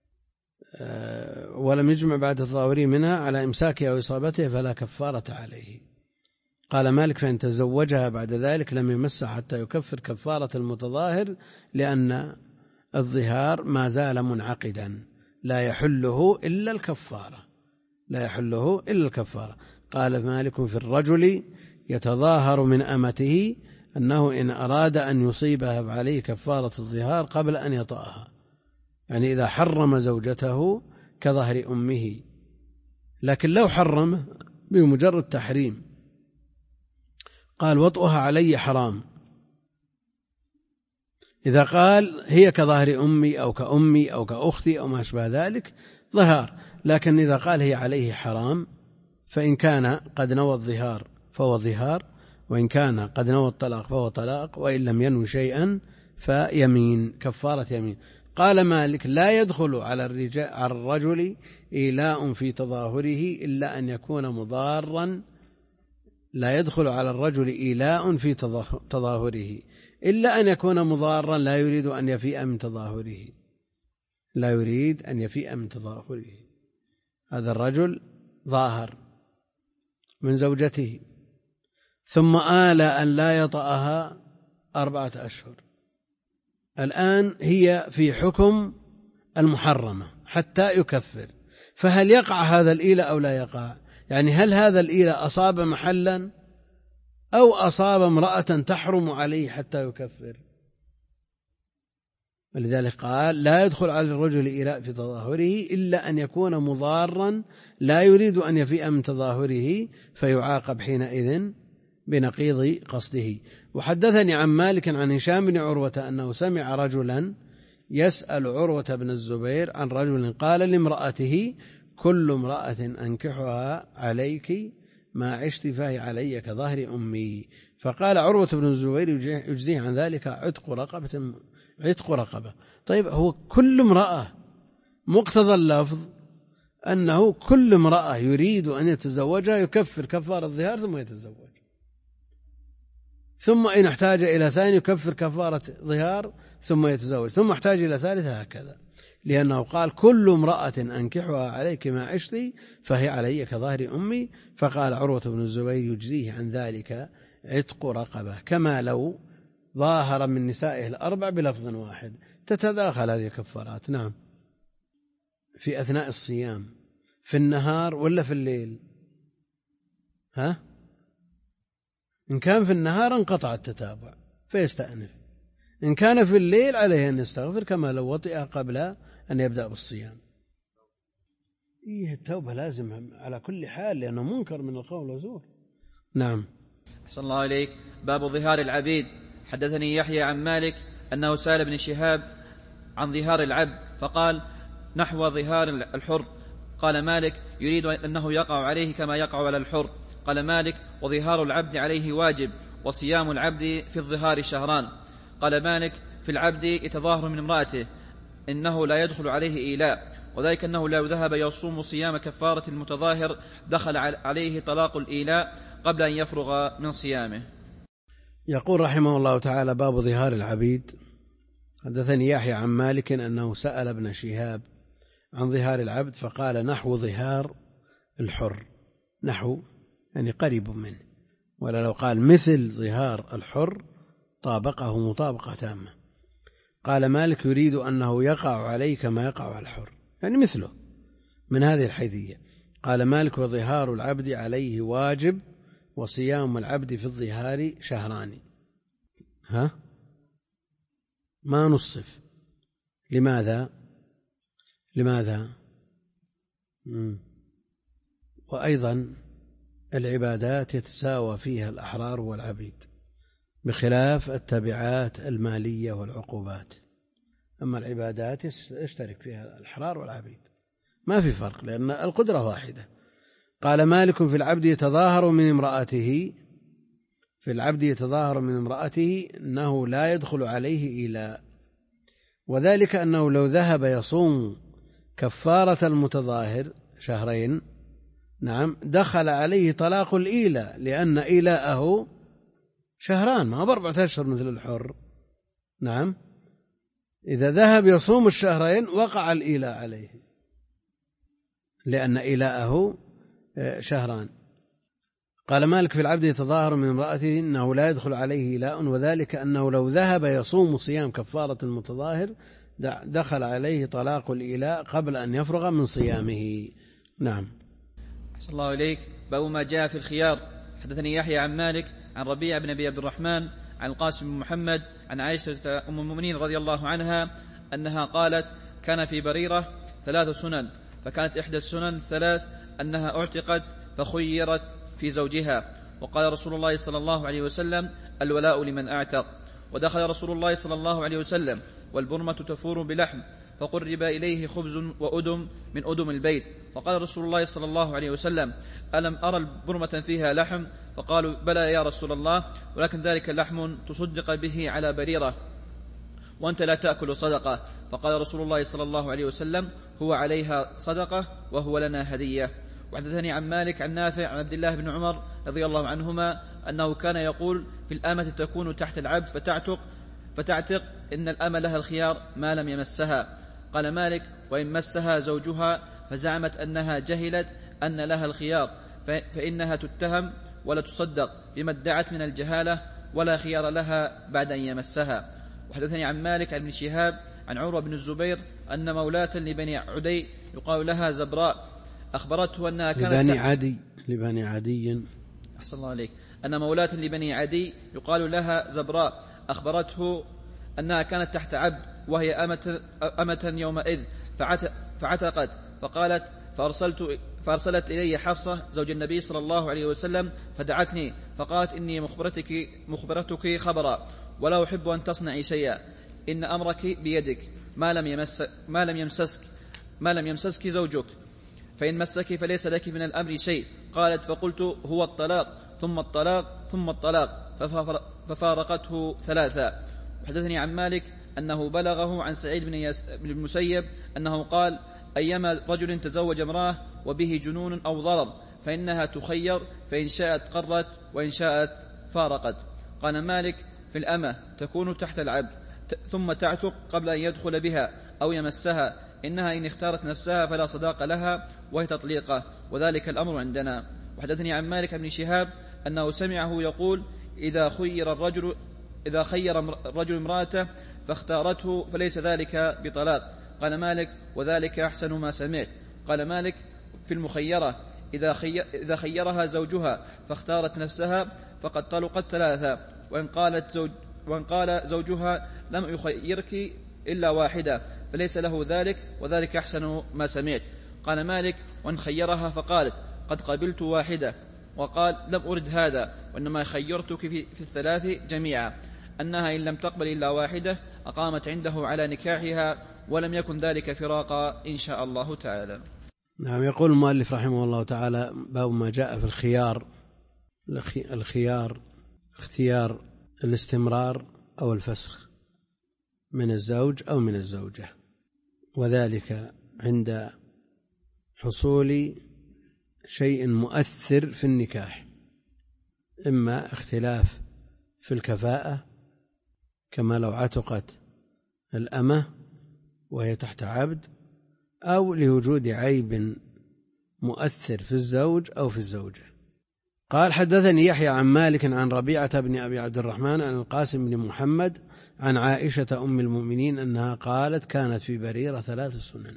ولم يجمع بعد التظاهر منها على إمساكها أو إصابتها فلا كفارة عليه. قال مالك فإن تزوجها بعد ذلك لم يمسها حتى يكفر كفارة المتظاهر، لأن الظهار ما زال منعقدا لا يحله إلا الكفارة، لا يحله إلا الكفارة. قال مالك في الرجل يتظاهر من أمته أنه إن أراد أن يصيبها فعليه كفارة الظهار قبل أن يطأها، يعني إذا حرم زوجته كظهر أمه، لكن لو حرم بمجرد تحريم قال وطئها علي حرام، إذا قال هي كظهر أمي أو كأمي أو كأختي أو ما أشبه ذلك ظهار، لكن إذا قال هي عليه حرام فإن كان قد نوى الظهار فهو ظهار، وإن كان قد نوى الطلاق فهو طلاق، وإن لم ينوي شيئا فيمين، كفارة يمين. قال مالك لا يدخل على الرجل إيلاء في تظاهره إلا أن يكون مضارا، لا يدخل على الرجل إيلاء في تظاهره إلا أن يكون مضارا لا يريد أن يفيء من تظاهره، لا يريد أن يفيء من تظاهره. هذا الرجل ظاهر من زوجته ثم آل أن لا يطأها 4 أشهر، الآن هي في حكم المحرمة حتى يكفر، فهل يقع هذا الإيلاء أو لا يقع؟ يعني هل هذا الإيلاء أصاب محلا أو أصاب امرأة تحرم عليه حتى يكفر؟ ولذلك قال لا يدخل على الرجل إيلاء في تظاهره إلا أن يكون مضارا لا يريد أن يفيء من تظاهره فيعاقب حينئذ بنقيض قصده. وحدثني عن مالك عن هشام بن عروة أنه سمع رجلا يسأل عروة بن الزبير عن رجل قال لامرأته كل امرأة أنكحها عليك ما عشت فهي علي كظهر أمي، فقال عروة بن الزبير يجزيه عن ذلك عتق رقبة. طيب هو كل امرأة، مقتضى اللفظ أنه كل امرأة يريد أن يتزوجها يكفر كفارة الظهار ثم يتزوج، ثم إن احتاج إلى ثاني يكفر كفارة ظهار ثم يتزوج، ثم احتاج إلى ثالث، هكذا، لأنه قال كل امرأة أنكحها عليك ما عشتي فهي علي كظهر أمي، فقال عروة بن الزبير يجزيه عن ذلك عتق رقبة، كما لو ظاهر من نسائه ال4 بلفظ واحد، تتداخل هذه الكفارات. نعم. في أثناء الصيام في النهار ولا في الليل؟ إن كان في النهار انقطع التتابع فيستأنف، إن كان في الليل عليه أن يستغفر كما لو وطئ قبل أن يبدأ بالصيام. التوبة لازم على كل حال لأنه منكر من القول والزور. نعم. أحسن الله إليك. باب ظهار العبيد. حدثني يحيى عن مالك أنه سأل ابن شهاب عن ظهار العبد فقال نحو ظهار الحر. قال مالك يريد أنه يقع عليه كما يقع على الحر. قال مالك وظهار العبد عليه واجب، وصيام العبد في الظهار شهران. قال مالك في العبد يتظاهر من امرأته إنه لا يدخل عليه إيلاء، وذلك أنه لو ذهب يصوم صيام كفارة المتظاهر دخل عليه طلاق الإيلاء قبل أن يفرغ من صيامه. يقول رحمه الله تعالى باب ظهار العبيد. حدثني يحيى عن مالك أنه سأل ابن شهاب عن ظهار العبد فقال نحو ظهار الحر، نحو يعني قريب منه، ولا لو قال مثل ظهار الحر طابقه مطابقة تامة. قال مالك يريد أنه يقع عليه كما يقع على الحر، يعني مثله من هذه الحيثية. قال مالك وظهار العبد عليه واجب، وصيام العبد في الظهار شهران. ما نصف. لماذا؟ وأيضا العبادات يتساوى فيها الأحرار والعبيد بخلاف التبعات المالية والعقوبات، أما العبادات يشترك فيها الأحرار والعبيد، ما في فرق لأن القدرة واحدة. قال مالك في العبد يتظاهر من امرأته أنه لا يدخل عليه إيلاء، وذلك أنه لو ذهب يصوم كفارة المتظاهر شهرين، نعم، دخل عليه طلاق الإيلاء، لأن إيلاءه شهران، ما هو 4 أشهر مثل الحر. نعم، إذا ذهب يصوم الشهرين وقع الإيلاء عليه، لأن إيلاءه شهران. قال مالك في العبد يتظاهر من امرأته إنه لا يدخل عليه إيلاء، وذلك أنه لو ذهب يصوم صيام كفارة المتظاهر دخل عليه طلاق الإيلاء قبل أن يفرغ من صيامه. نعم. أحسن الله إليك. باب ما جاء في الخيار. حدثني يحيى عن مالك عن ربيع بن أبي عبد الرحمن عن القاسم بن محمد عن عائشة أم المؤمنين رضي الله عنها أنها قالت: كان في بريرة 3 سنن، فكانت إحدى السنن 3 أنها اعتقت فخيرت في زوجها، وقال رسول الله صلى الله عليه وسلم: الولاء لمن أعتق. ودخل رسول الله صلى الله عليه وسلم والبرمة تفور بلحم، فقرب إليه خبز وأدم من أدم البيت، فقال رسول الله صلى الله عليه وسلم: ألم أرى البرمة فيها لحم؟ فقالوا: بلى يا رسول الله، ولكن ذلك لحم تصدق به على بريرة وأنت لا تأكل صدقة. فقال رسول الله صلى الله عليه وسلم: هو عليها صدقة وهو لنا هدية. وحدثني عن مالك عن نافع عن عبد الله بن عمر رضي الله عنهما أنه كان يقول: في الأمة تكون تحت العبد فتعتق إن الأمة لها الخيار ما لم يمسها. قال مالك: وإن مسها زوجها فزعمت أنها جهلت أن لها الخيار فإنها تتهم ولا تصدق بما ادعت من الجهالة، ولا خيار لها بعد أن يمسها. وحدثني عن مالك عن ابن شهاب عن عروة بن الزبير أن مولاة لبني عدي يقال لها زبراء أخبرته أنها كانت لبني عدي أحسن الله عليك، أن مولاة لبني عدي يقال لها زبراء أخبرته أنها كانت تحت عبد وهي أمة يومئذ، فعتقت، فقالت: فأرسلت إلي حفصة زوج النبي صلى الله عليه وسلم فدعتني فقالت: إني مخبرتك خبرا، ولا أحب أن تصنعي شيئا، إن أمرك بيدك ما لم يمسسك زوجك، فإن مسك فليس لك من الأمر شيء. قالت: فقلت: هو الطلاق ثم الطلاق ثم الطلاق، ففارقته 3. وحدثني عن مالك أنه بلغه عن سعيد بن المسيب أنه قال: أيما رجل تزوج امرأة وبه جنون أو ضرر فإنها تخير، فإن شاءت قرت وإن شاءت فارقت. قال مالك: في الأمة تكون تحت العبد ثم تعتق قبل أن يدخل بها أو يمسها، إنها إن اختارت نفسها فلا صداق لها وهي تطليقه، وذلك الأمر عندنا. وحدثني عن مالك بن شهاب أنه سمعه يقول: إذا خير الرجل امرأته فاختارته فليس ذلك بطلاق. قال مالك: وذلك أحسن ما سمعت. قال مالك: في المخيرة إذا خيرها زوجها فاختارت نفسها فقد طلقت 3، وإن قال زوجها لم يخيرك إلا واحدة فليس له ذلك، وذلك أحسن ما سمعت. قال مالك: وإن خيرها فقالت: قد قبلت واحدة، وقال: لم أرد هذا، وإنما خيرتك في 3 جميعا، أنها إن لم تقبل إلا واحدة أقامت عنده على نكاحها، ولم يكن ذلك فراقا إن شاء الله تعالى. نعم. يقول المؤلف رحمه الله تعالى: باب ما جاء في الخيار. الخيار اختيار الاستمرار أو الفسخ من الزوج أو من الزوجة، وذلك عند حصول شيء مؤثر في النكاح، إما اختلاف في الكفاءة كما لو عتقت الأمة وهي تحت عبد، أو لوجود عيب مؤثر في الزوج أو في الزوجة. قال: حدثني يحيى عن مالك عن ربيعة بن أبي عبد الرحمن عن القاسم بن محمد عن عائشة أم المؤمنين أنها قالت: كانت في بريرة 3 سنن.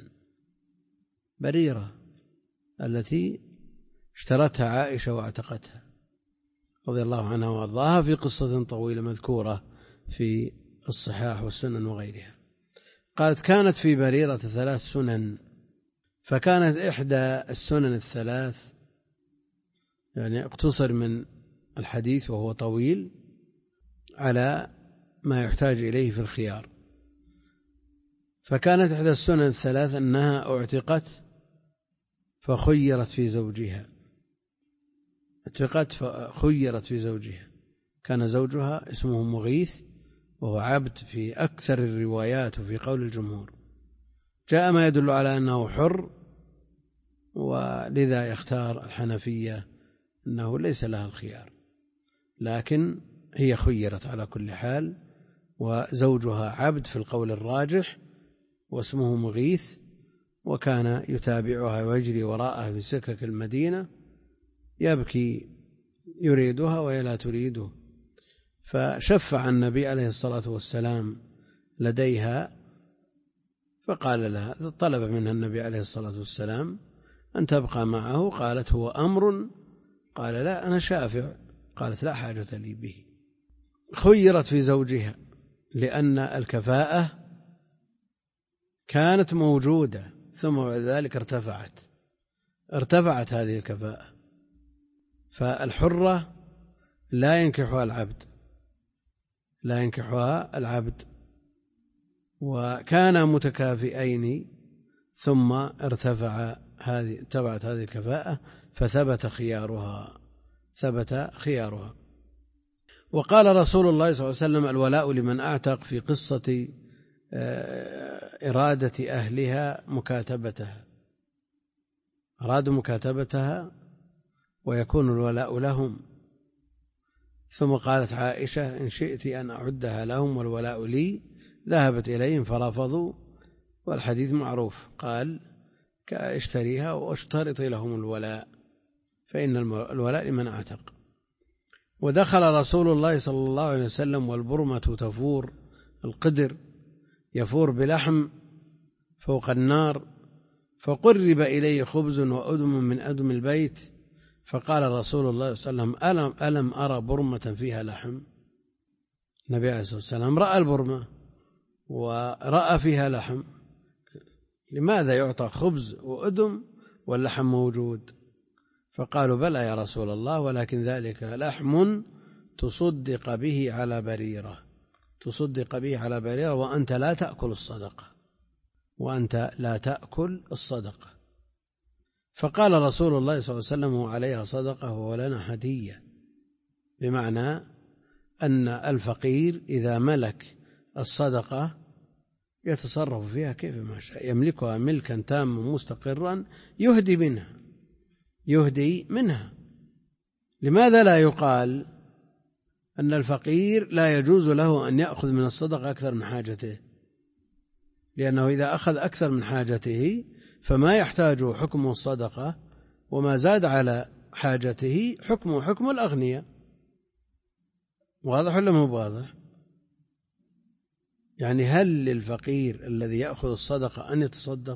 بريرة التي اشترتها عائشة واعتقتها رضي الله عنها وارضاها، في قصة طويلة مذكورة في الصحاح والسنن وغيرها. قالت: كانت في بريرة 3 سنن، فكانت إحدى السنن 3، يعني اقتصر من الحديث وهو طويل على ما يحتاج إليه في الخيار. فكانت إحدى السنن 3 أنها اعتقت فخيرت في زوجها، اعتقت فخيرت في زوجها، كان زوجها اسمه مغيث وهو عبد في أكثر الروايات وفي قول الجمهور. جاء ما يدل على أنه حر، ولذا يختار الحنفية أنه ليس لها الخيار، لكن هي خيرت على كل حال، وزوجها عبد في القول الراجح، واسمه مغيث، وكان يتابعها ويجري وراءها في سكك المدينة، يبكي يريدها وهي لا تريده، فشفع النبي عليه الصلاة والسلام لديها، فقال لها، طلب منها النبي عليه الصلاة والسلام أن تبقى معه، قالت هو أمر، قال لا أنا شافع، قالت لا حاجة لي به. خيرت في زوجها لأن الكفاءة كانت موجودة، ثم بعد ذلك ارتفعت هذه الكفاءة. فالحرة لا ينكحها العبد، وكان متكافئين، ثم ارتفعت هذه الكفاءة فثبت خيارها. وقال رسول الله صلى الله عليه وسلم: الولاء لمن أعتق، في قصة إرادة أهلها مكاتبتها، أرادوا مكاتبتها ويكون الولاء لهم. ثم قالت عائشة: إن شئت أن أعدها لهم والولاء لي، ذهبت إليهم فرفضوا، والحديث معروف، قال: اشتريها واشترطي لهم الولاء، فإن الولاء لمن أعتق. ودخل رسول الله صلى الله عليه وسلم والبرمة تفور، القدر يفور بلحم فوق النار، فقرب إليه خبز وأدم من أدم البيت، فقال رسول الله صلى الله عليه وسلم: ألم أرى برمة فيها لحم؟ النبي عليه الصلاة والسلام رأى البرمة ورأى فيها لحم، لماذا يعطى خبز وأدم واللحم موجود؟ فقالوا: بلى يا رسول الله، ولكن ذلك لحم تصدق به على بريرة، وأنت لا تأكل الصدقة. فقال رسول الله صلى الله عليه وسلم: عليها صدقة ولنا هدية، بمعنى أن الفقير إذا ملك الصدقة يتصرف فيها كيف ما شاء، يملكها ملكا تاما مستقرا، يهدي منها. لماذا لا يقال أن الفقير لا يجوز له أن يأخذ من الصدقة أكثر من حاجته؟ لأنه إذا أخذ أكثر من حاجته فما يحتاجه حكم الصدقة، وما زاد على حاجته حكم الأغنياء. واضح ولا مو واضح؟ يعني هل للفقير الذي يأخذ الصدقة أن يتصدق؟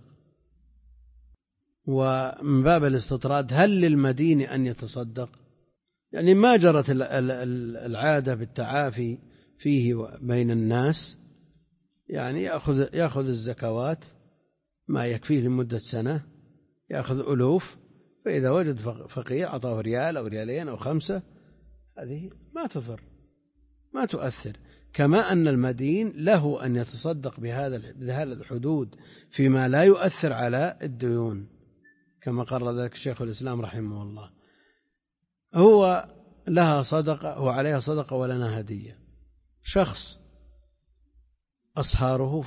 ومن باب الاستطراد، هل للمدين أن يتصدق؟ يعني ما جرت العادة بالتعافي فيه بين الناس، يعني يأخذ الزكوات ما يكفيه لمدة سنة، يأخذ ألوف، فإذا وجد فقير أعطاه ريال أو ريالين أو 5، هذه ما تضر ما تؤثر. كما أن المدين له أن يتصدق بهذا الحدود فيما لا يؤثر على الديون، كما قرر ذلك الشيخ الإسلام رحمه الله. هو لها صدقة، هو عليها صدقة ولنا هدية. شخص أصهاره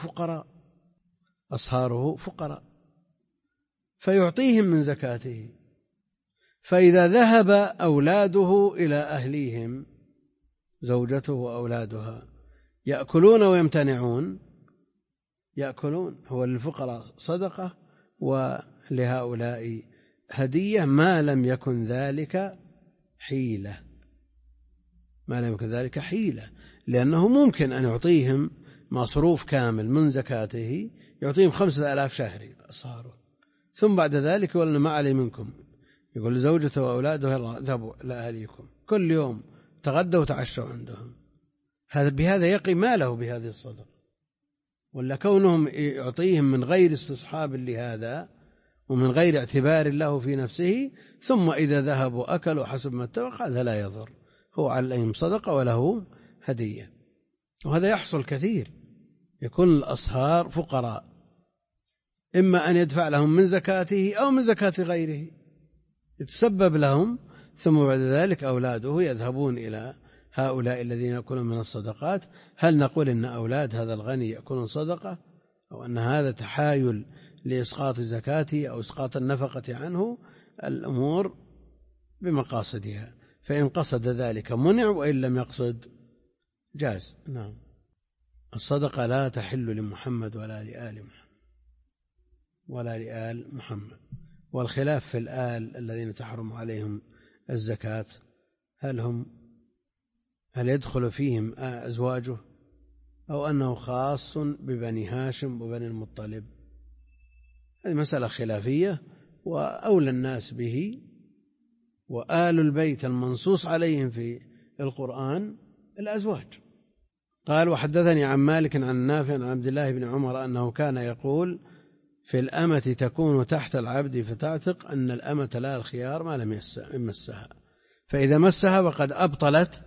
فقراء فيعطيهم من زكاته، فإذا ذهب أولاده إلى أهليهم، زوجته وأولادها، يأكلون ويمتنعون؟ يأكلون. هو للفقراء صدقة ولهؤلاء هدية، ما لم يكن ذلك حيلة، لأنه ممكن أن يعطيهم مصروف كامل من زكاته، يعطيهم 5000 شهري أصهاره، ثم بعد ذلك يقول: ما علي منكم، يقول لزوجته وأولاده: اذهبوا لأهليكم، كل يوم تغدوا وتعشوا عندهم. بهذا يقي ماله بهذه الصدقة. ولا كونهم يعطيهم من غير استصحاب لهذا ومن غير اعتبار له في نفسه، ثم إذا ذهبوا أكلوا حسب ما اتفق، هذا لا يضر، هو عليهم صدقة وله هدية. وهذا يحصل كثير، يكون الأصهار فقراء، إما أن يدفع لهم من زكاته أو من زكاة غيره، يتسبب لهم، ثم بعد ذلك أولاده يذهبون إلى هؤلاء الذين يأكلون من الصدقات، هل نقول إن أولاد هذا الغني يأكلون صدقة، أو أن هذا تحايل لإسقاط زكاته أو إسقاط النفقة عنه؟ الأمور بمقاصدها، فإن قصد ذلك منع، وإن لم يقصد جاز. نعم. الصدقة لا تحل لمحمد ولا لآل محمد ولا لآل محمد. والخلاف في الآل الذين تحرم عليهم الزكاة، هل يدخل فيهم أزواجه، أو أنه خاص ببني هاشم وبني المطلب؟ هذه مسألة خلافية، وأولى الناس به وآل البيت المنصوص عليهم في القرآن الأزواج. قال: وحدثني عن مالك عن نافع عن عبد الله بن عمر أنه كان يقول: في الأمة تكون تحت العبد فتعتق، أن الأمة لا الخيار ما لم يمسها، فإذا مسها فقد أبطلت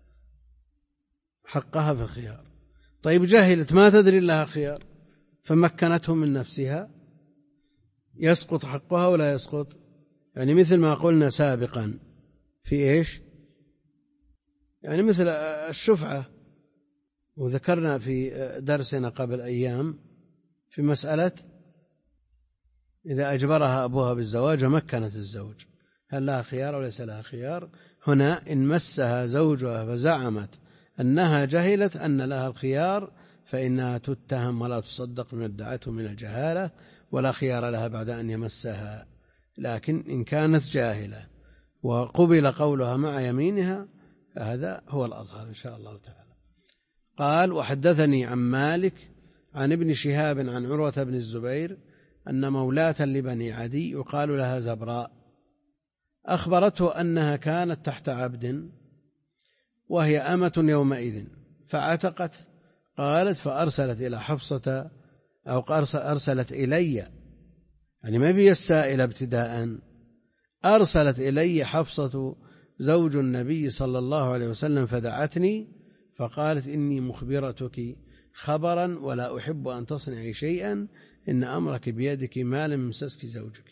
حقها في الخيار. طيب جهلت ما تدري لها خيار فمكنته من نفسها، يسقط حقها ولا يسقط؟ يعني مثل ما قلنا سابقا في إيش؟ يعني مثل الشفعة، وذكرنا في درسنا قبل أيام في مسألة إذا أجبرها أبوها بالزواج ومكنت الزوج، هل لها خيار أو ليس لها خيار؟ هنا إن مسها زوجها فزعمت أنها جهلت أن لها الخيار، فإنها تتهم ولا تصدق من ادعته من الجهالة، ولا خيار لها بعد أن يمسها. لكن إن كانت جاهلة وقبل قولها مع يمينها فهذا هو الأظهر إن شاء الله تعالى. قال: وحدثني عن مالك عن ابن شهاب عن عروة بن الزبير أن مولاة لبني عدي يقال لها زبراء أخبرته أنها كانت تحت عبد وهي أمة يومئذ فعتقت. قالت: فأرسلت إلى حفصة، أو أرسلت إلي، يعني ما بي السائل ابتداء، أرسلت إلي حفصة زوج النبي صلى الله عليه وسلم فدعتني فقالت: إني مخبرتك خبرا ولا أحب أن تصنعي شيئا، إن أمرك بيدك ما لم يمسسك زوجك.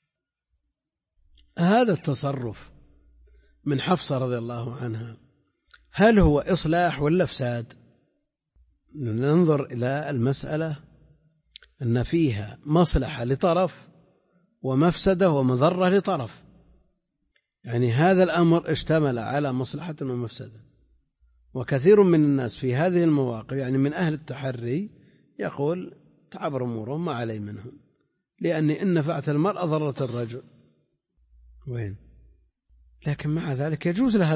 هذا التصرف من حفصة رضي الله عنها هل هو إصلاح ولا إفساد؟ ننظر إلى المسألة أن فيها مصلحة لطرف ومفسدة ومضرة لطرف، يعني هذا الأمر اشتمل على مصلحة ومفسدة. وكثير من الناس في هذه المواقف يعني من أهل التحري يقول: تعبر أمورهم ما علي منهم، لأني إن نفعت المرأة ضرت الرجل وين، لكن مع ذلك يجوز لها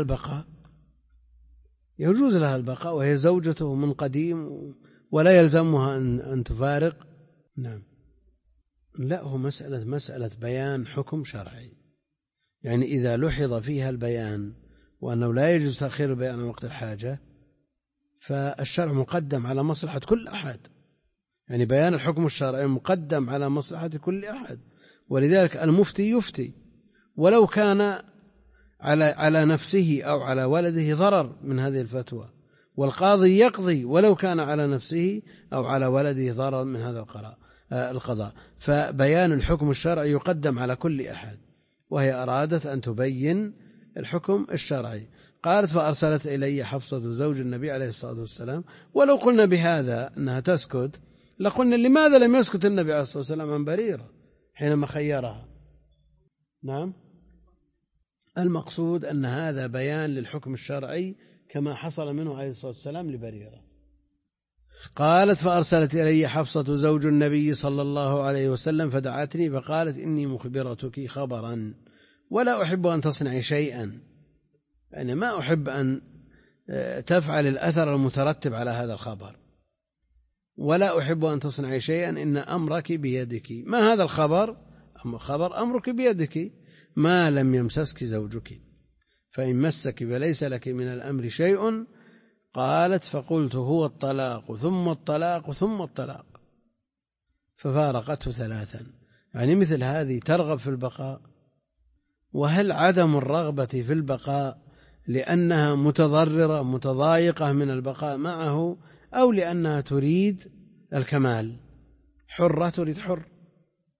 البقاء وهي زوجته من قديم ولا يلزمها أن تفارق. نعم. لا، هو مسألة بيان حكم شرعي، يعني إذا لحظ فيها البيان وأنه لا يجوز تأخير البيان عن وقت الحاجة، فالشرع مقدم على مصلحة كل أحد، يعني بيان الحكم الشرعي مقدم على مصلحة كل أحد. ولذلك المفتي يفتي ولو كان على نفسه أو على ولده ضرر من هذه الفتوى، والقاضي يقضي ولو كان على نفسه أو على ولده ضرر من هذا القضاء. فبيان الحكم الشرعي يقدم على كل أحد، وهي أرادت أن تبين الحكم الشرعي. قالت: فأرسلت إلي حفصة زوج النبي عليه الصلاة والسلام. ولو قلنا بهذا أنها تسكت لقلنا: لماذا لم يسكت النبي عليه الصلاة والسلام عن بريرة حينما خيرها؟ نعم، المقصود أن هذا بيان للحكم الشرعي كما حصل منه عليه الصلاة والسلام لبريرة. قالت: فأرسلت إلي حفصة زوج النبي صلى الله عليه وسلم فدعتني فقالت: إني مخبرتك خبرا ولا أحب أن تصنعي شيئا، يعني ما أحب أن تفعل الأثر المترتب على هذا الخبر، ولا أحب أن تصنعي شيئا، إن أمرك بيدك. ما هذا الخبر؟ أمرك بيدك ما لم يمسسك زوجك، فإن مسك فليس لك من الأمر شيء. قالت: فقلت: هو الطلاق ثم الطلاق ثم الطلاق، ففارقته 3. يعني مثل هذه ترغب في البقاء؟ وهل عدم الرغبة في البقاء لأنها متضررة متضايقة من البقاء معه، أو لأنها تريد الكمال؟ حرة تريد حر،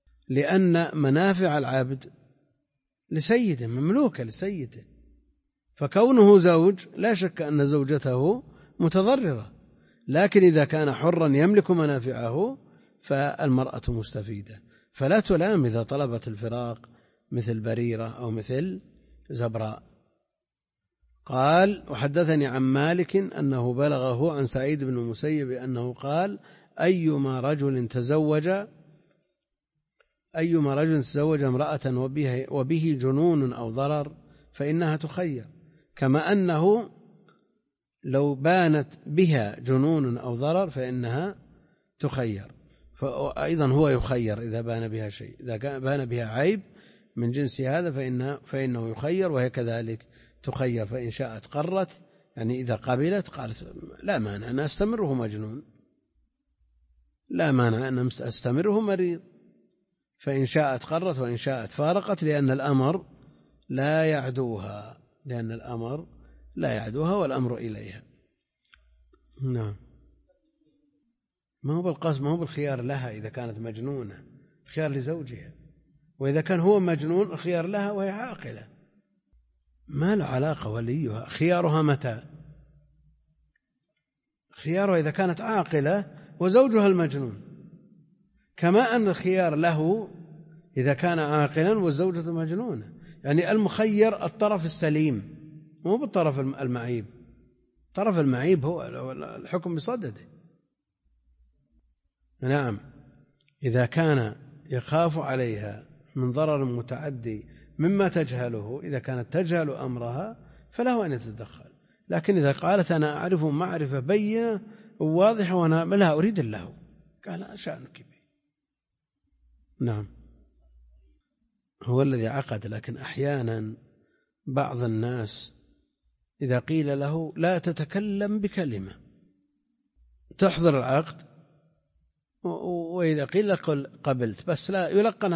لأن منافع العبد لسيده، مملوكة لسيده، فكونه زوج لا شك أن زوجته متضررة، لكن إذا كان حرا يملك منافعه فالمرأة مستفيدة، فلا تلام إذا طلبت الفراق مثل بريرة أو مثل زبراء. قال: وحدثني عن مالك أنه بلغه عن سعيد بن المسيب أنه قال: أيما رجل تزوج امرأة وبه جنون أو ضرر فإنها تخير، كما أنه لو بانت بها جنون أو ضرر فإنها تخير، فأيضا هو يخير إذا بان بها شيء، إذا بان بها عيب من جنس هذا فإنه يخير، وهي كذلك تخير، فإن شاءت قرت، يعني إذا قبلت قالت لا مانع أن أستمره مجنون، لا مانع أن أستمره مريض، فإن شاءت قرت وإن شاءت فارقت، لأن الأمر لا يعدوها والأمر إليها. نعم. ما هو بالقصد، ما هو بالخيار لها إذا كانت مجنونة، الخيار لزوجها، وإذا كان هو مجنون الخيار لها وهي عاقلة، ما له علاقة وليها. خيارها متى؟ خيارها إذا كانت عاقلة وزوجها المجنون، كما أن الخيار له إذا كان عاقلا والزوجة مجنونة. يعني المخير الطرف السليم، مو بالطرف المعيب. الطرف المعيب هو الحكم بصدده. نعم، إذا كان يخاف عليها من ضرر متعدي مما تجهله، إذا كانت تجهل أمرها فله أن يتدخل، لكن إذا قالت أنا أعرف معرفة بينة وواضحة وأنا لا أريد الله، قال شأنك بي. نعم، هو الذي عقد. لكن أحيانا بعض الناس إذا قيل له لا تتكلم بكلمة تحضر العقد، وإذا قيل لك قبلت، بس لا يلقن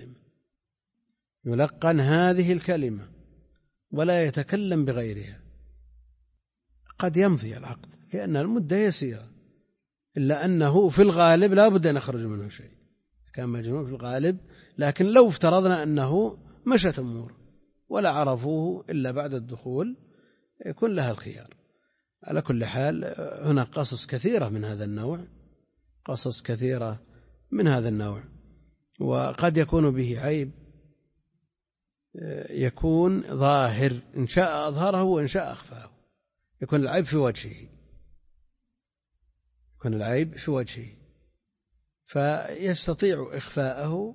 هذه الكلمة ولا يتكلم بغيرها، قد يمضي العقد لأن المدة يسيرة، إلا أنه في الغالب لا بد أن يخرج منه شيء، كان مجنون في الغالب. لكن لو افترضنا أنه مشت أمور ولا عرفوه إلا بعد الدخول يكون لها الخيار. على كل حال هنا قصص كثيرة من هذا النوع، وقد يكون به عيب يكون ظاهر، إن شاء أظهره وإن شاء أخفاه، يكون العيب في وجهه، فيستطيع إخفاءه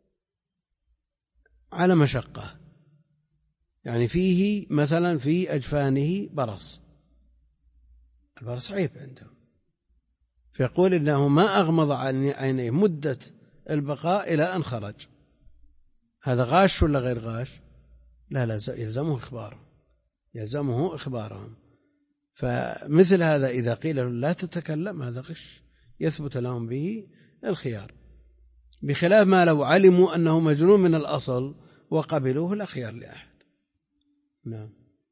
على مشقة. يعني فيه مثلا في أجفانه برص، البرص عيب عنده، فيقول إنه ما أغمض عينيه مدة البقاء إلى أن خرج. هذا غاش ولا غير غاش؟ لا يلزمه إخبارهم. فمثل هذا إذا قيل له لا تتكلم هذا غش، يثبت لهم به الخيار، بخلاف ما لو علموا أنه مجنون من الأصل وقبلوه لا خيار لأحد. نعم،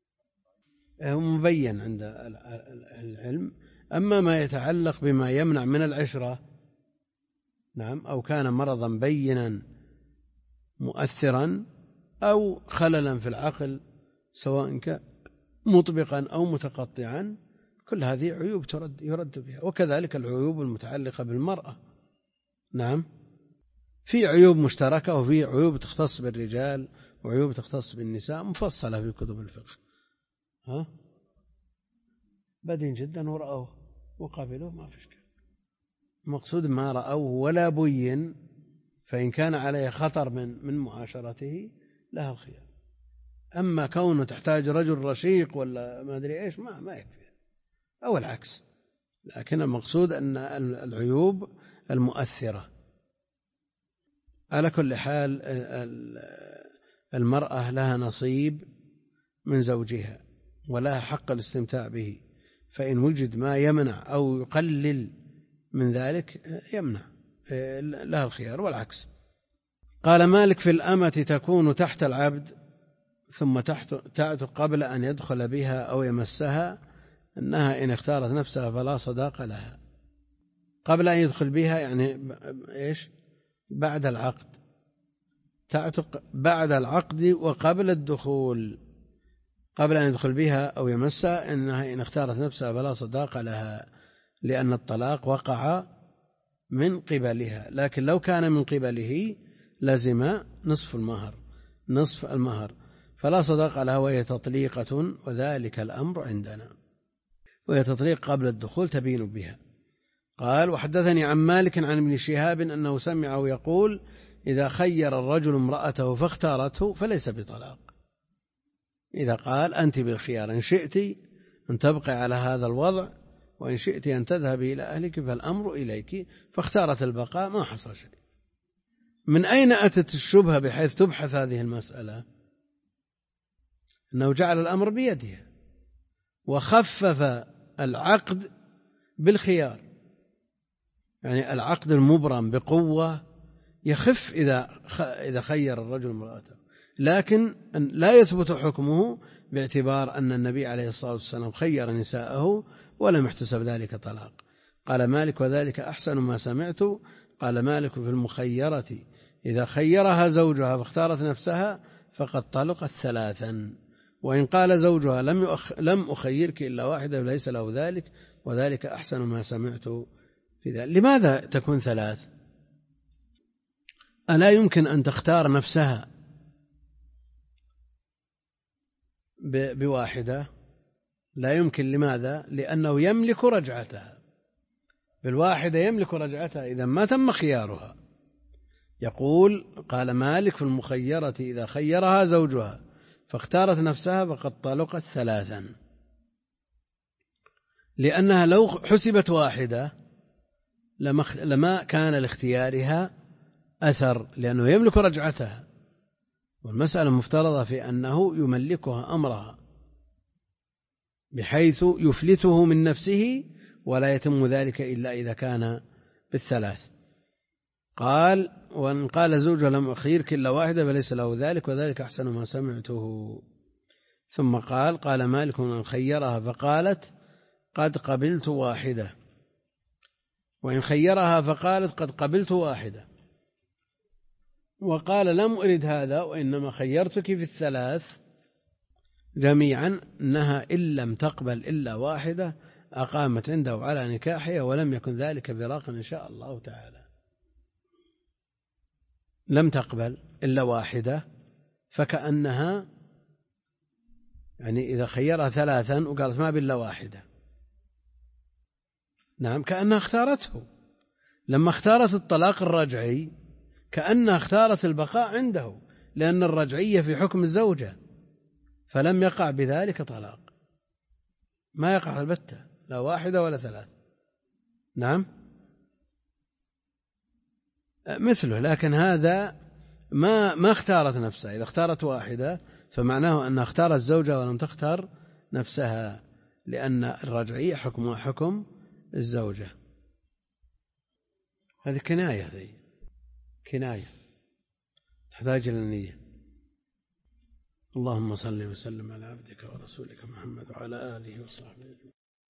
مبين عند العلم. أما ما يتعلق بما يمنع من العشرة، نعم، أو كان مرضا بينا مؤثرا أو خللا في العقل سواء كان مطبقا أو متقطعا، كل هذه عيوب يرد بها. وكذلك العيوب المتعلقة بالمرأة، نعم، في عيوب مشتركة وفي عيوب تختص بالرجال وعيوب تختص بالنساء مفصلة في كتب الفقه. بدين جدا ورأوه وقابلوه ما فيش كلام. مقصود ما رأوه ولا بين، فإن كان عليه خطر من معاشرته لها الخيار. أما كونه تحتاج رجل رشيق ولا ما أدري إيش ما يكفي، أو العكس. لكن المقصود أن العيوب المؤثرة. على كل حال المرأة لها نصيب من زوجها ولها حق الاستمتاع به، فإن وجد ما يمنع أو يقلل من ذلك يمنع، لها الخيار والعكس. قال مالك: في الأمة تكون تحت العبد ثم تعتق قبل أن يدخل بها أو يمسها، أنها إن اختارت نفسها فلا صداق لها. قبل أن يدخل بها يعني إيش؟ بعد العقد، تعتق بعد العقد وقبل الدخول. قبل أن يدخل بها أو يمسها إنها إن اختارت نفسها فلا صداق لها، لأن الطلاق وقع من قبلها. لكن لو كان من قبله لزم نصف المهر، فلا صداق لها وهي تطليقة، وذلك الأمر عندنا، وهي تطليق قبل الدخول تبين بها. قال: وحدثني عن مالك عن ابن شهاب أنه سمعه يقول: إذا خير الرجل امرأته فاختارته فليس بطلاق. إذا قال: أنت بالخيار، إن شئت أن تبقي على هذا الوضع، وإن شئت أن تذهبي إلى أهلك فالأمر إليك، فاختارت البقاء، ما حصل شيء. من أين أتت الشبهة بحيث تبحث هذه المسألة؟ أنه جعل الأمر بيده وخفف العقد بالخيار، يعني العقد المبرم بقوة يخف إذا خير الرجل امرأته، لكن لا يثبت حكمه باعتبار أن النبي عليه الصلاة والسلام خير نساءه ولم يحتسب ذلك طلاق. قال مالك: وذلك أحسن ما سمعت. قال مالك: في المخيرة إذا خيرها زوجها فاختارت نفسها فقد طلقت ثلاثا، وإن قال زوجها لم أخيرك إلا واحدة فليس له ذلك، وذلك أحسن ما سمعت في ذلك. لماذا تكون ثلاث؟ ألا يمكن أن تختار نفسها بواحدة؟ لا يمكن. لماذا؟ لأنه يملك رجعتها بالواحدة، يملك رجعتها، إذا ما تم خيارها. يقول: قال مالك: في المخيرة إذا خيرها زوجها فاختارت نفسها فقد طلقت ثلاثا، لأنها لو حسبت واحدة لما كان لاختيارها أثر، لأنه يملك رجعتها، والمسألة مفترضة في أنه يملكها أمرها بحيث يفلته من نفسه، ولا يتم ذلك إلا إذا كان بالثلاث. قال: وإن قال زوجها لم أخيرك إلا واحدة فليس له ذلك، وذلك أحسن ما سمعته. ثم قال مالك: من خيرها فقالت قد قبلت واحدة، وإن خيرها فقالت قد قبلت واحدة، وقال: لم أرد هذا، وإنما خيرتك في الثلاث جميعا، أنها إن لم تقبل إلا واحدة أقامت عنده على نكاحها، ولم يكن ذلك براق إن شاء الله تعالى. لم تقبل إلا واحدة، فكأنها يعني إذا خيرها ثلاثا وقالت ما بالله واحدة، نعم، كأنها اختارته. لما اختارت الطلاق الرجعي كأنها اختارت البقاء عنده، لأن الرجعية في حكم الزوجة، فلم يقع بذلك طلاق، ما يقع البتة، لا واحدة ولا ثلاث. نعم مثله، لكن هذا ما اختارت نفسها. إذا اختارت واحدة فمعناه أنها اختارت زوجها ولم تختار نفسها، لأن الرجعية حكمها حكم الزوجة. هذه كناية تحتاج إلى النية. اللهم صل وسلم على عبدك ورسولك محمد وعلى آله وصحبه.